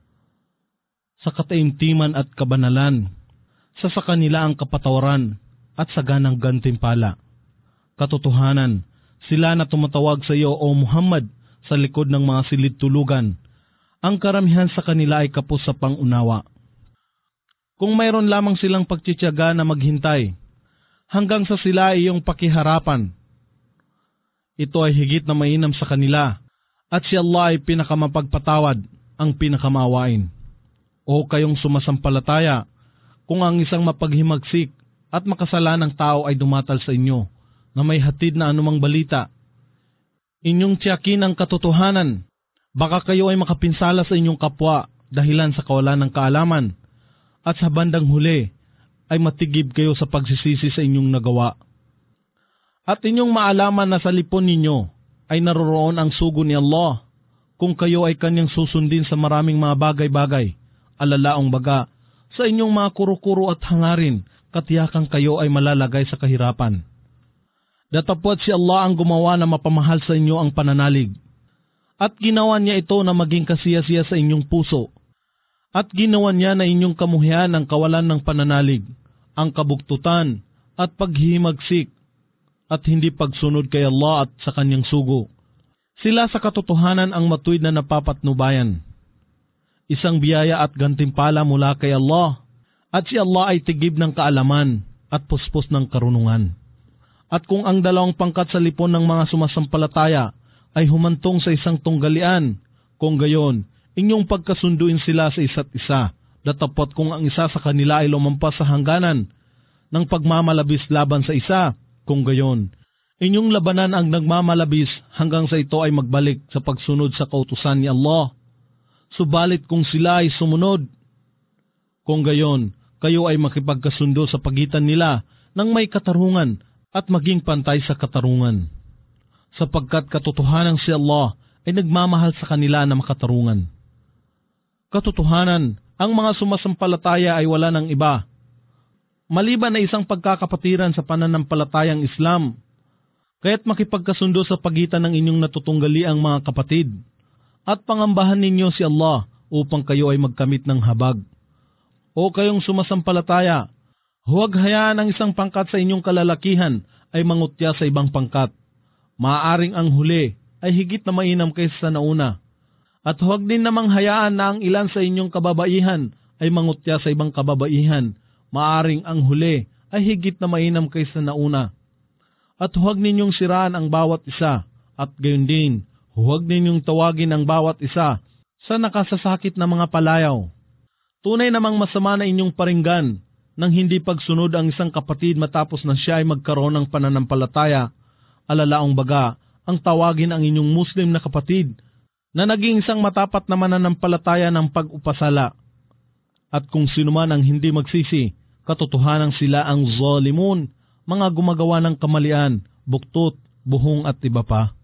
Sa kataimtiman at kabanalan, sa sa kanila ang kapatawaran at saganang gantimpala. Katotohanan, sila na tumatawag sa iyo o Muhammad sa likod ng mga silid tulugan, ang karamihan sa kanila ay kapos sa pangunawa. Kung mayroon lamang silang pagtitiyaga na maghintay, hanggang sa sila ay iyong pakiharapan, ito ay higit na mainam sa kanila, at si Allah ay pinakamapagpatawad, ang pinakamawain. O kayong sumasampalataya, kung ang isang mapaghimagsik at makasalanang tao ay dumatal sa inyo, na may hatid na anumang balita, inyong tiyakin ang katotohanan, baka kayo ay makapinsala sa inyong kapwa dahilan sa kawalan ng kaalaman, at sa bandang huli ay matigib kayo sa pagsisisi sa inyong nagawa. At inyong maalaman na sa lipon ninyo ay naroroon ang sugo ni Allah, kung kayo ay kanyang susundin sa maraming mga bagay-bagay, alalaong baga, sa inyong mga kuro-kuro at hangarin, katiyakan kayo ay malalagay sa kahirapan. Datapwat si Allah ang gumawa na mapamahal sa inyo ang pananalig, at ginawa niya ito na maging kasiyasiya sa inyong puso, at ginawa niya na inyong kamuhian ang kawalan ng pananalig, ang kabuktutan at paghihimagsik, at hindi pagsunod kay Allah at sa kanyang sugo. Sila sa katotohanan ang matuwid na napapatnubayan. Isang biyaya at gantimpala mula kay Allah, at si Allah ay tigib ng kaalaman at puspos ng karunungan. At kung ang dalawang pangkat sa lipon ng mga sumasampalataya ay humantong sa isang tunggalian, kung gayon, inyong pagkasunduin sila sa isa't isa, datapot kung ang isa sa kanila ay lumampas sa hangganan ng pagmamalabis laban sa isa, kung gayon, inyong labanan ang nagmamalabis hanggang sa ito ay magbalik sa pagsunod sa kautusan ni Allah. Subalit kung sila ay sumunod, kung gayon, kayo ay makipagkasundo sa pagitan nila ng may katarungan at maging pantay sa katarungan. Sapagkat katotohanan si Allah ay nagmamahal sa kanila na makatarungan. Katotohanan, ang mga sumasampalataya ay wala ng iba, maliban na isang pagkakapatiran sa pananampalatayang Islam, kaya't makipagkasundo sa pagitan ng inyong natutunggali ang mga kapatid, at pangambahan ninyo si Allah upang kayo ay magkamit ng habag. O kayong sumasampalataya, huwag hayaan ang isang pangkat sa inyong kalalakihan ay mangutya sa ibang pangkat. Maaaring ang huli ay higit na mainam kaysa sa nauna. At huwag din namang hayaan na ang ilan sa inyong kababaihan ay mangutya sa ibang kababaihan. Maaaring ang huli ay higit na mainam kaysa sa nauna. At huwag ninyong siraan ang bawat isa, at gayon din, huwag ninyong tawagin ang bawat isa sa nakasasakit na mga palayaw. Tunay namang masama na inyong paringgan nang hindi pagsunod ang isang kapatid matapos na siya ay magkaroon ng pananampalataya, alalaong baga ang tawagin ang inyong Muslim na kapatid na naging isang matapat na mananampalataya ng pag-upasala. At kung sino man ang hindi magsisi, katotohanan sila ang zalimun, mga gumagawa ng kamalian, buktot, buhong at iba pa.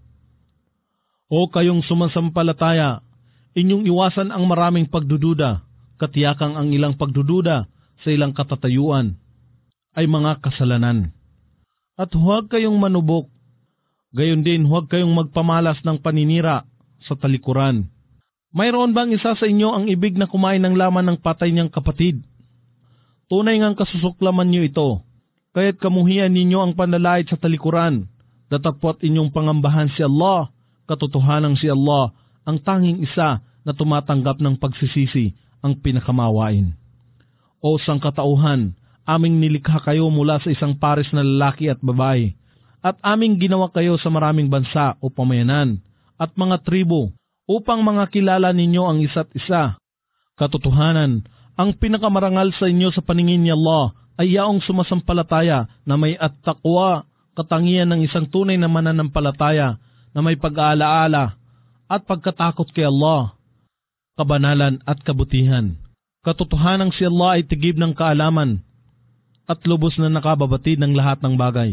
O kayong sumasampalataya, inyong iwasan ang maraming pagdududa, katiyakang ang ilang pagdududa sa ilang katatayuan ay mga kasalanan. At huwag kayong manubok, gayon din huwag kayong magpamalas ng paninira sa talikuran. Mayroon bang isa sa inyo ang ibig na kumain ng laman ng patay niyang kapatid? Tunay ngang kasusuklaman niyo ito, kaya't kamuhian ninyo ang panlalait sa talikuran, datapwat inyong pangambahan si Allah, katotohanan si Allah, ang tanging isa na tumatanggap ng pagsisisi, ang pinakamawain. O sangkatauhan, aming nilikha kayo mula sa isang pares na lalaki at babae, at aming ginawa kayo sa maraming bansa o pamayanan, at mga tribo, upang mga kilala ninyo ang isa't isa. Katotohanan, ang pinakamarangal sa inyo sa paningin ni Allah ay yaong sumasampalataya na may at-taqwa, katangian ng isang tunay na mananampalataya na may pag-aalaala at pagkatakot kay Allah, kabanalan at kabutihan. Katotohanang si Allah ay tigib ng kaalaman at lubos na nakababatid ng lahat ng bagay.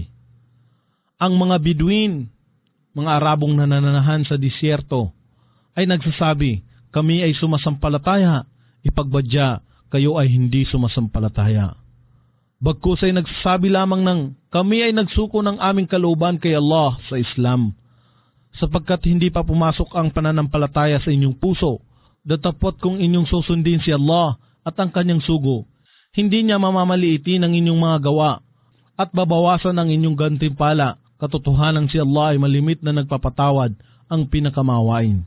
Ang mga Bedouin, mga Arabong nananahan sa disyerto, ay nagsasabi, kami ay sumasampalataya, ipagbadya, kayo ay hindi sumasampalataya. Bagkus ay nagsasabi lamang ng, kami ay nagsuko ng aming kalooban kay Allah sa Islam, sapagkat hindi pa pumasok ang pananampalataya sa inyong puso, datapot kung inyong susundin si Allah at ang kanyang sugo, hindi niya mamamaliitin ang inyong mga gawa at babawasan ang inyong gantimpala. Katotohanan si Allah ay malimit na nagpapatawad, ang pinakamawain.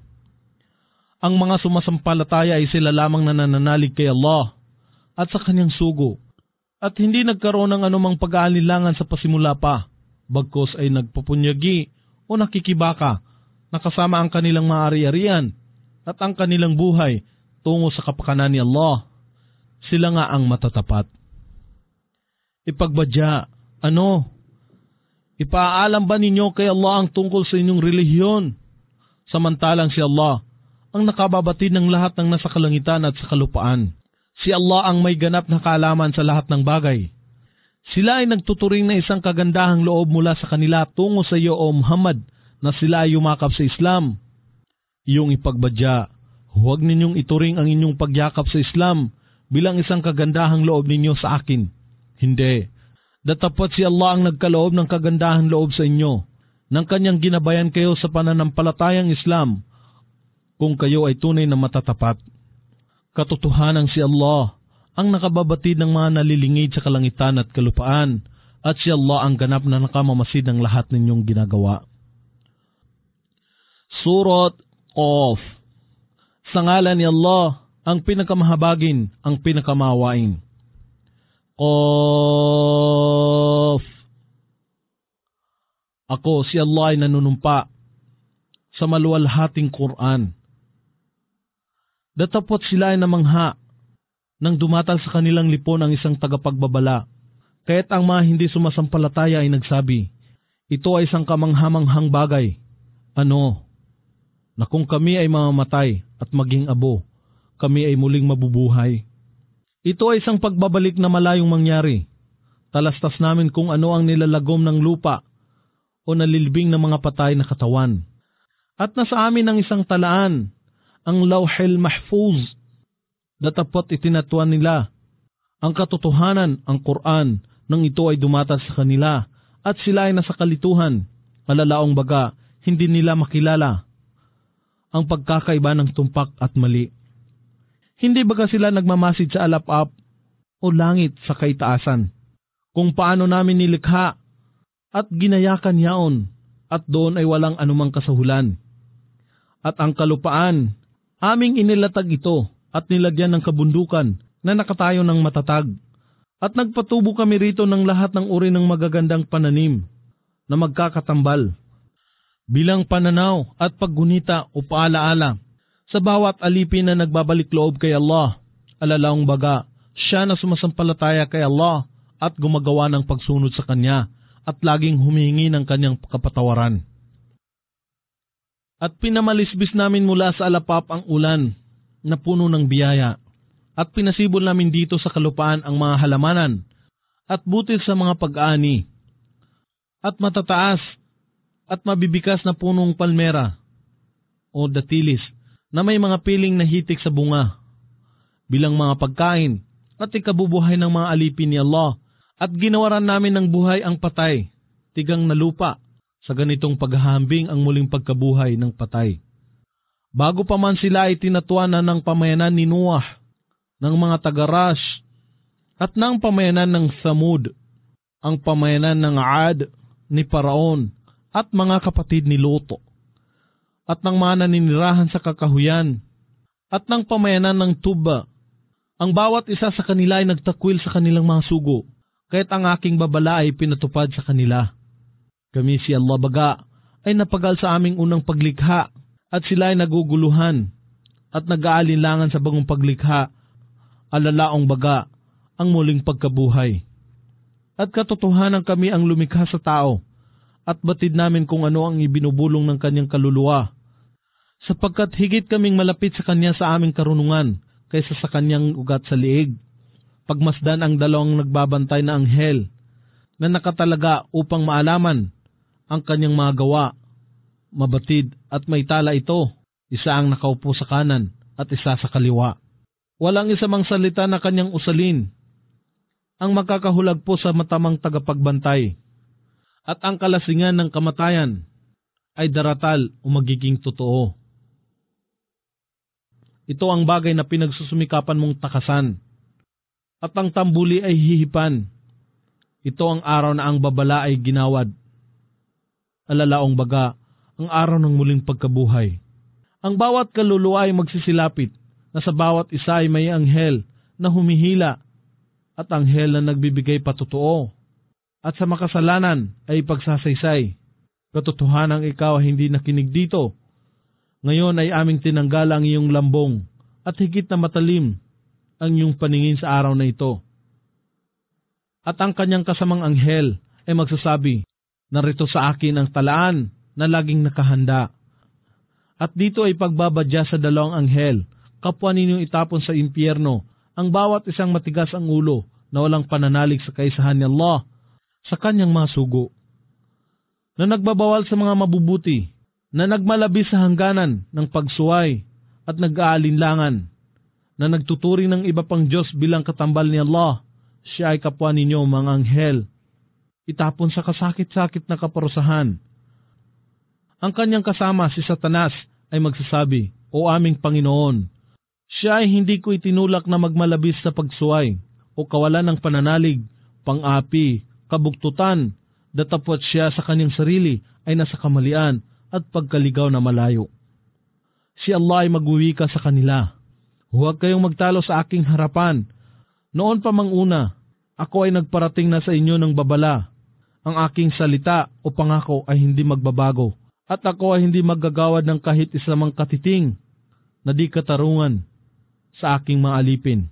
Ang mga sumasampalataya ay sila lamang na nananalig kay Allah at sa kanyang sugo, at hindi nagkaroon ng anumang pag-aalinlangan sa pasimula pa, bagkos ay nagpupunyagi o nakikibaka, nakasama ang kanilang maaari-arian at ang kanilang buhay tungo sa kapakanan ni Allah. Sila nga ang matatapat. Ipagbadya, ano? Ipaalam ba ninyo kay Allah ang tungkol sa inyong relihiyon? Samantalang si Allah ang nakababatid ng lahat ng nasa kalangitan at sa kalupaan. Si Allah ang may ganap na kaalaman sa lahat ng bagay. Sila ay nagtuturing na isang kagandahang loob mula sa kanila tungo sa iyo o Muhammad na sila ay yumakap sa Islam. Iyong ipagbadya, huwag ninyong ituring ang inyong pagyakap sa Islam bilang isang kagandahang loob ninyo sa akin. Hindi. Datapwat si Allah ang nagkaloob ng kagandahang loob sa inyo, nang kanyang ginabayan kayo sa pananampalatayang Islam, kung kayo ay tunay na matatapat. Katotohanan si Allah ang nakababatid ng mga nalilingid sa kalangitan at kalupaan, at si Allah ang ganap na nakamamasid ng lahat ninyong ginagawa. Surat Qaf. Sa ngalan ni Allah, ang pinakamahabagin, ang pinakamawain. Qaf. Ako, si Allah ay nanunumpa sa maluwalhating Quran. Datapot sila ay namangha nang dumatal sa kanilang lipon ang isang tagapagbabala. Kaya't ang mga hindi sumasampalataya ay nagsabi, ito ay isang kamanghamanghang bagay. Ano? Na kung kami ay mamamatay at maging abo, kami ay muling mabubuhay. Ito ay isang pagbabalik na malayong mangyari. Talastas namin kung ano ang nilalagom ng lupa o nalilibing ng mga patay na katawan. At nasa amin ang isang talaan, ang Lawhil Mahfuz. Datapot itinatuan nila ang katotohanan, ang Quran, nang ito ay dumatal sa kanila, at sila ay nasa kalituhan, malalaong baga, hindi nila makilala ang pagkakaiba ng tumpak at mali. Hindi baga sila nagmamasid sa alap-ap o langit sa kaitaasan, kung paano namin nilikha at ginayakan yaon, at doon ay walang anumang kasahulan. At ang kalupaan, aming inilatag ito at nilagyan ng kabundukan na nakatayo ng matatag. At nagpatubo kami rito ng lahat ng uri ng magagandang pananim na magkakatambal, bilang pananaw at paggunita o paalaala sa bawat alipin na nagbabalik loob kay Allah. Alalaong baga, siya na sumasampalataya kay Allah at gumagawa ng pagsunod sa Kanya at laging humihingi ng Kanyang kapatawaran. At pinamalisbis namin mula sa alapap ang ulan na puno ng biyaya, at pinasibol namin dito sa kalupaan ang mga halamanan at butil sa mga pag-ani, at matataas at mabibikas na punong palmera o datilis na may mga piling na hitik sa bunga, bilang mga pagkain at ikabubuhay ng mga alipin ni Allah, at ginawaran namin ng buhay ang patay, tigang na lupa, sa ganitong paghahambing ang muling pagkabuhay ng patay. Bago pa man sila ay tinatuanan ng pamayanan ni Noah, ng mga taga-Rash, at ng pamayanan ng Thamud, ang pamayanan ng Ad, ni Paraon, at mga kapatid ni Loto, at ng mga naninirahan sa kakahuyan, at ng pamayanan ng Tuba. Ang bawat isa sa kanila ay nagtakwil sa kanilang mga sugo, kaya't ang aking babala ay pinatupad sa kanila. Kami si Allah baga ay napagal sa aming unang paglikha, at sila ay naguguluhan at nag-aalinlangan sa bagong paglikha, alalaong baga ang muling pagkabuhay. At katotohanan kami ang lumikha sa tao, at batid namin kung ano ang ibinubulong ng kanyang kaluluwa, sapagkat higit kaming malapit sa kanya sa aming karunungan kaysa sa kanyang ugat sa liig. Pagmasdan ang dalawang nagbabantay na anghel na nakatalaga upang maalaman ang kanyang mga gawa, mabatid at may tala ito, isa ang nakaupo sa kanan at isa sa kaliwa. Walang isa mang salita na kanyang usalin ang magkakahulag po sa matamang tagapagbantay, at ang kalasingan ng kamatayan ay daratal o magiging totoo. Ito ang bagay na pinagsusumikapan mong takasan, at ang tambuli ay hihipan. Ito ang araw na ang babala ay ginawad. Alalaong baga, ang araw ng muling pagkabuhay. Ang bawat kaluluwa ay magsisilapit, na sa bawat isa ay may anghel na humihila, at anghel na nagbibigay patotoo, at sa makasalanan ay pagsasaysay. Katotohanang ikaw ay hindi nakinig dito. Ngayon ay aming tinanggal ang iyong lambong, at higit na matalim ang iyong paningin sa araw na ito. At ang kanyang kasamang anghel ay magsasabi, narito sa akin ang talaan na laging nakahanda. At dito ay pagbabadya sa dalawang anghel, kapwa ninyong itapon sa impyerno, ang bawat isang matigas ang ulo na walang pananalig sa kaisahan ni Allah sa kanyang mga sugo, na nagbabawal sa mga mabubuti, na nagmalabis sa hangganan ng pagsuway at nag-aalinlangan, na nagtuturing ng iba pang Diyos bilang katambal ni Allah. Siya ay kapwa ninyo mga anghel, itapon sa kasakit-sakit na kaparusahan. Ang kanyang kasama si Satanas ay magsasabi, O aming Panginoon, siya ay hindi ko itinulak na magmalabis sa pagsuway o kawalan ng pananalig, pang-api, kabugtutan, datapwat siya sa kanyang sarili ay nasa kamalian at pagkaligaw na malayo. Si Allah ay magwiwika sa kanila, huwag kayong magtalo sa aking harapan. Noon pa mang una, ako ay nagparating na sa inyo ng babala. Ang aking salita o pangako ay hindi magbabago, at ako ay hindi maggagawad ng kahit isa mang katiting na di katarungan sa aking mga alipin.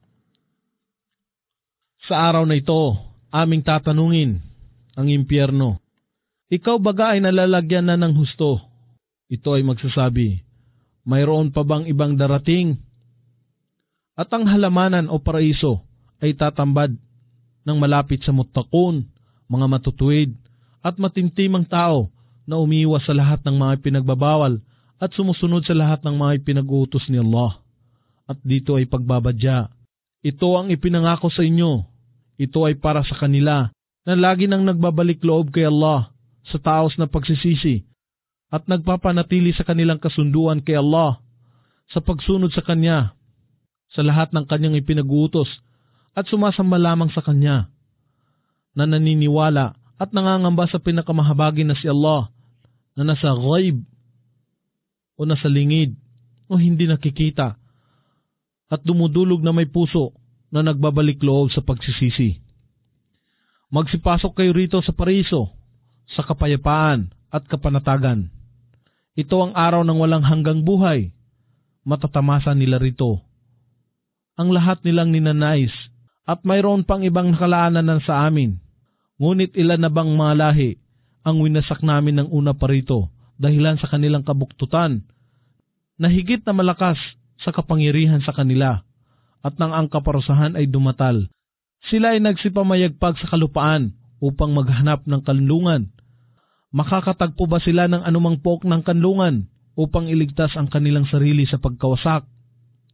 Sa araw na ito, aming tatanungin ang impyerno, ikaw baga ay nalalagyan na ng husto? Ito ay magsasabi, mayroon pa bang ibang darating? At ang halamanan o paraiso ay tatambad ng malapit sa muttaqun, mga matutuwid at matintimang tao na umiiwas sa lahat ng mga pinagbabawal at sumusunod sa lahat ng mga pinag-uutos ni Allah. At dito ay pagbabadya. Ito ang ipinangako sa inyo. Ito ay para sa kanila na lagi nang nagbabalik loob kay Allah sa taos na pagsisisi at nagpapanatili sa kanilang kasunduan kay Allah sa pagsunod sa Kanya sa lahat ng Kanyang ipinag-uutos at sumasamba lamang sa Kanya, na naniniwala at nangangamba sa pinakamahabagi na si Allah na nasa ghaib o nasa lingid o hindi nakikita at dumudulog na may puso na nagbabalik loob sa pagsisisi. Magsipasok kayo rito sa paraiso, sa kapayapaan at kapanatagan. Ito ang araw ng walang hanggang buhay. Matatamasa nila rito ang lahat nilang ninanais, at mayroon pang ibang nakalaanan ng sa amin. Ngunit ilan na bang mga lahi ang winasak namin ng una pa rito dahilan sa kanilang kabuktutan na higit na malakas sa kapangyarihan sa kanila, at nang ang kaparusahan ay dumatal, sila ay nagsipamayagpag sa kalupaan upang maghanap ng kanlungan. Makakatagpo ba sila ng anumang pok ng kanlungan upang iligtas ang kanilang sarili sa pagkawasak?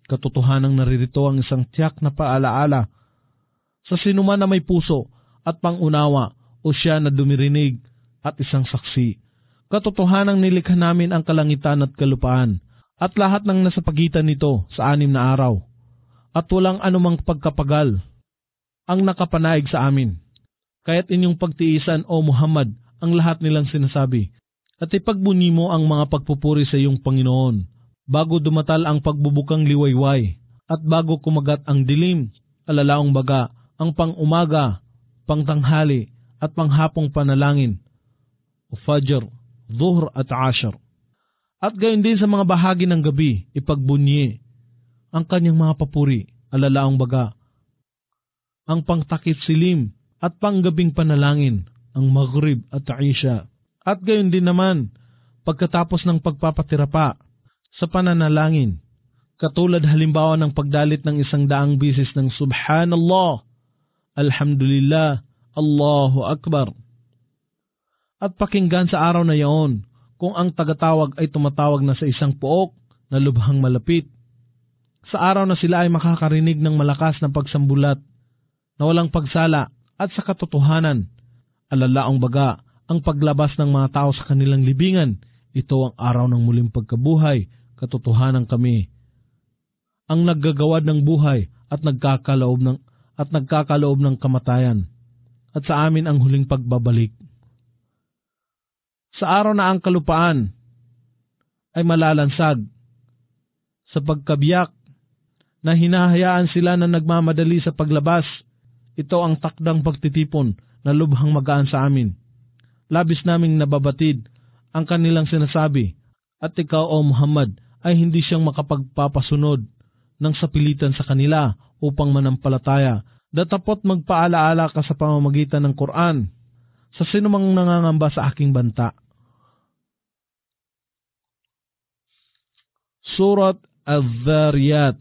Katotohanang naririto ang isang tiyak na paalaala sa sinuman na may puso at pangunawa o siya na dumirinig at isang saksi. Katotohanang nilikha namin ang kalangitan at kalupaan at lahat ng nasa pagitan nito sa anim na araw at walang anumang pagkapagal ang nakapanaig sa amin. Kaya't inyong pagtiisan o Muhammad ang lahat nilang sinasabi at ipagbunyi mo ang mga pagpupuri sa iyong Panginoon bago dumatal ang pagbubukang liwayway at bago kumagat ang dilim, alalaong baga, ang pang-umaga, pangtanghali at panghapong panalangin o Fajr, Dhuhr at Ashr. At gayon din sa mga bahagi ng gabi, ipagbunyi ang kanyang mga papuri, alalaong baga, ang pangtakip silim at panggabing panalangin, ang Maghrib at Isha. At gayon din naman, pagkatapos ng pagpapatirapa sa pananalangin, katulad halimbawa ng pagdalit ng isang daang bisis ng Subhanallah, Alhamdulillah, Allahu Akbar. At pakinggan sa araw na yaon kung ang tagatawag ay tumatawag na sa isang pook na lubhang malapit. Sa araw na sila ay makakarinig ng malakas na pagsambulat na walang pagsala at sa katotohanan, alalaong baga, ang paglabas ng mga tao sa kanilang libingan, ito ang araw ng muling pagkabuhay, katotohanan kami. Ang naggagawad ng buhay at nagkakaloob ng at nagkakaloob ng kamatayan, at sa amin ang huling pagbabalik. Sa araw na ang kalupaan ay malalansag sa pagkabiyak na hinahayaan sila na nagmamadali sa paglabas, ito ang takdang pagtitipon na lubhang magaan sa amin. Labis naming nababatid ang kanilang sinasabi at ikaw o Muhammad ay hindi siyang makapagpapasunod ng sapilitan sa kanila upang manampalataya, datapot magpaalaala ka sa pamamagitan ng Quran sa sinumang nangangamba sa aking banta. Surat Adh-Dhariyat.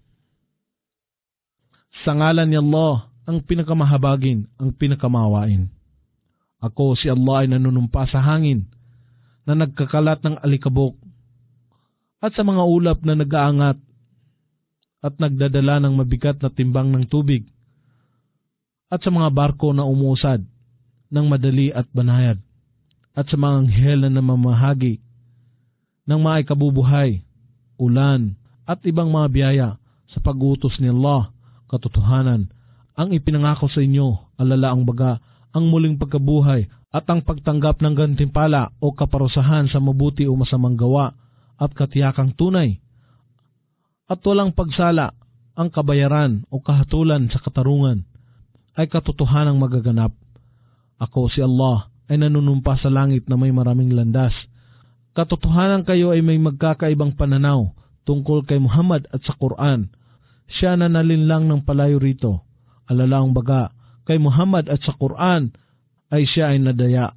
Sa ngalan ni Allah, ang pinakamahabagin, ang pinakamawain. Ako si Allah ay nanunumpa sa hangin na nagkakalat ng alikabok at sa mga ulap na nag-aangat at nagdadala ng mabigat na timbang ng tubig at sa mga barko na umuusad ng madali at banayad at sa mga anghel na namamahagi ng mga ikabubuhay, ulan at ibang mga biyaya sa pag-utos ni Allah. Katotohanan, ang ipinangako sa inyo, alalaang baga, ang muling pagkabuhay at ang pagtanggap ng gantimpala o kaparusahan sa mabuti o masamang gawa at katiyakang tunay. At walang pagsala, ang kabayaran o kahatulan sa katarungan ay katotohanang magaganap. Ako si Allah ay nanunumpa sa langit na may maraming landas. Katotohanan kayo ay may magkakaibang pananaw tungkol kay Muhammad at sa Quran. Siya na nalinlang ng palayo rito. Alalaang baga, kay Muhammad at sa Quran ay siya ay nadaya.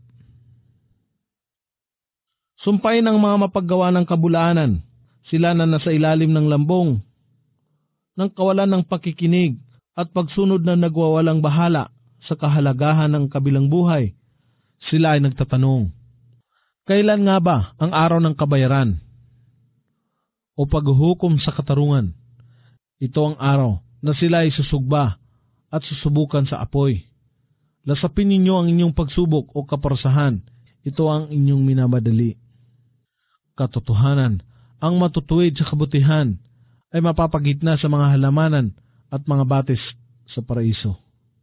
Sumpain ang mga mapaggawa ng kabulaanan, sila na nasa ilalim ng lambong, ng kawalan ng pakikinig at pagsunod na nagwawalang bahala sa kahalagahan ng kabilang buhay. Sila ay nagtatanong, kailan nga ba ang araw ng kabayaran o paghuhukom sa katarungan? Ito ang araw na sila ay susugba at susubukan sa apoy. Lasapin ninyo ang inyong pagsubok o kaparusahan. Ito ang inyong minamadali. Katotohanan, ang matutuwid sa kabutihan ay mapapagitna sa mga halamanan at mga batis sa paraiso.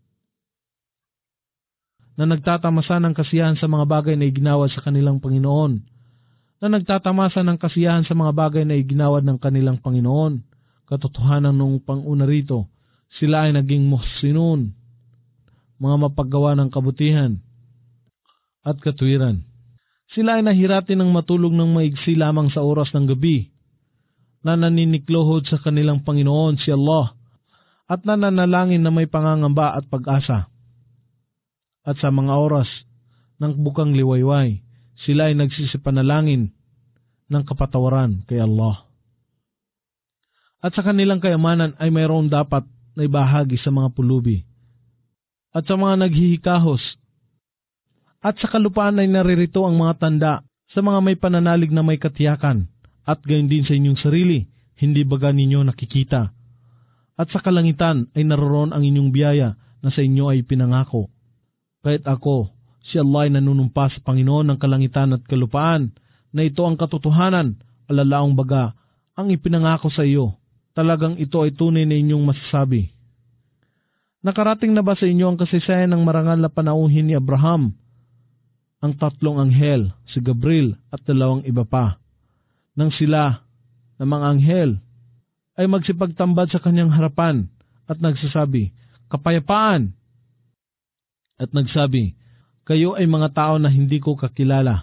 Na nagtatamasa ng kasiyahan sa mga bagay na iginawad sa kanilang Panginoon. Na nagtatamasa ng kasiyahan sa mga bagay na iginawad ng kanilang Panginoon. Katotohanan nung panguna rito, sila ay naging muhsinun, mga mapaggawa ng kabutihan at katwiran. Sila ay nahirati ng matulog ng maigsi lamang sa oras ng gabi, na naniniklohod sa kanilang Panginoon si Allah at nananalangin na may pangangamba at pag-asa. At sa mga oras ng bukang liwayway, sila ay nagsisipanalangin ng kapatawaran kay Allah. At sa kanilang kayamanan ay mayroon dapat na ibahagi sa mga pulubi at sa mga naghihikahos. At sa kalupaan ay naririto ang mga tanda sa mga may pananalig na may katiyakan at gayon din sa inyong sarili hindi baga ninyo nakikita? At sa kalangitan ay naroon ang inyong biyaya na sa inyo ay pinangako. Kahit ako, si Allah ay nanunumpa sa Panginoon ng kalangitan at kalupaan, na ito ang katotohanan, alalaong baga, ang ipinangako sa iyo. Talagang ito ay tunay na inyong masasabi. Nakarating na ba sa inyo ang kasaysayan ng marangal na panauhin ni Abraham? Ang tatlong anghel, si Gabriel at dalawang iba pa. Nang sila, na mga anghel, ay magsipagtambad sa kanyang harapan at nagsasabi, kapayapaan! At nagsabi, kayo ay mga tao na hindi ko kakilala.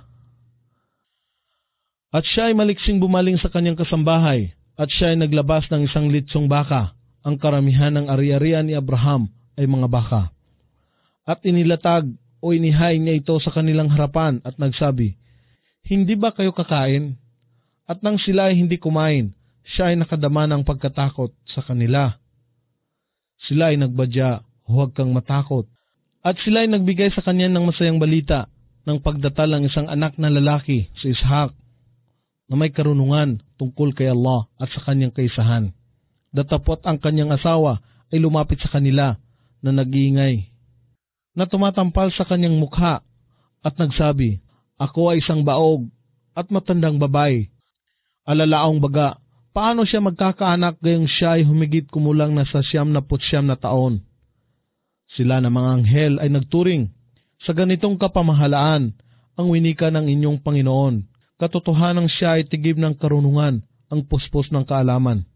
At siya ay maliksing bumaling sa kanyang kasambahay, at siya ay naglabas ng isang litsong baka. Ang karamihan ng ari-arian ni Abraham ay mga baka. At inilatag o inihain niya ito sa kanilang harapan at nagsabi, hindi ba kayo kakain? At nang sila ay hindi kumain, siya ay nakadama ng pagkatakot sa kanila. Sila ay nagbadya, huwag kang matakot. At sila ay nagbigay sa kanya ng masayang balita ng pagdatal ng isang anak na lalaki, si Ishak, na may karunungan tungkol kay Allah at sa kanyang kaisahan. Datapot ang kanyang asawa ay lumapit sa kanila na nag-iingay, na tumatampal sa kanyang mukha at nagsabi, ako ay isang baog at matandang babae. Alalaong baga, paano siya magkakaanak gayong siya ay humigit kumulang na sa siyam na putsyam na taon? Sila na mga anghel ay nagturing, sa ganitong kapamahalaan ang winika ng inyong Panginoon. Katotohanang siya ay tigib ng karunungan, ang puspos ng kaalaman.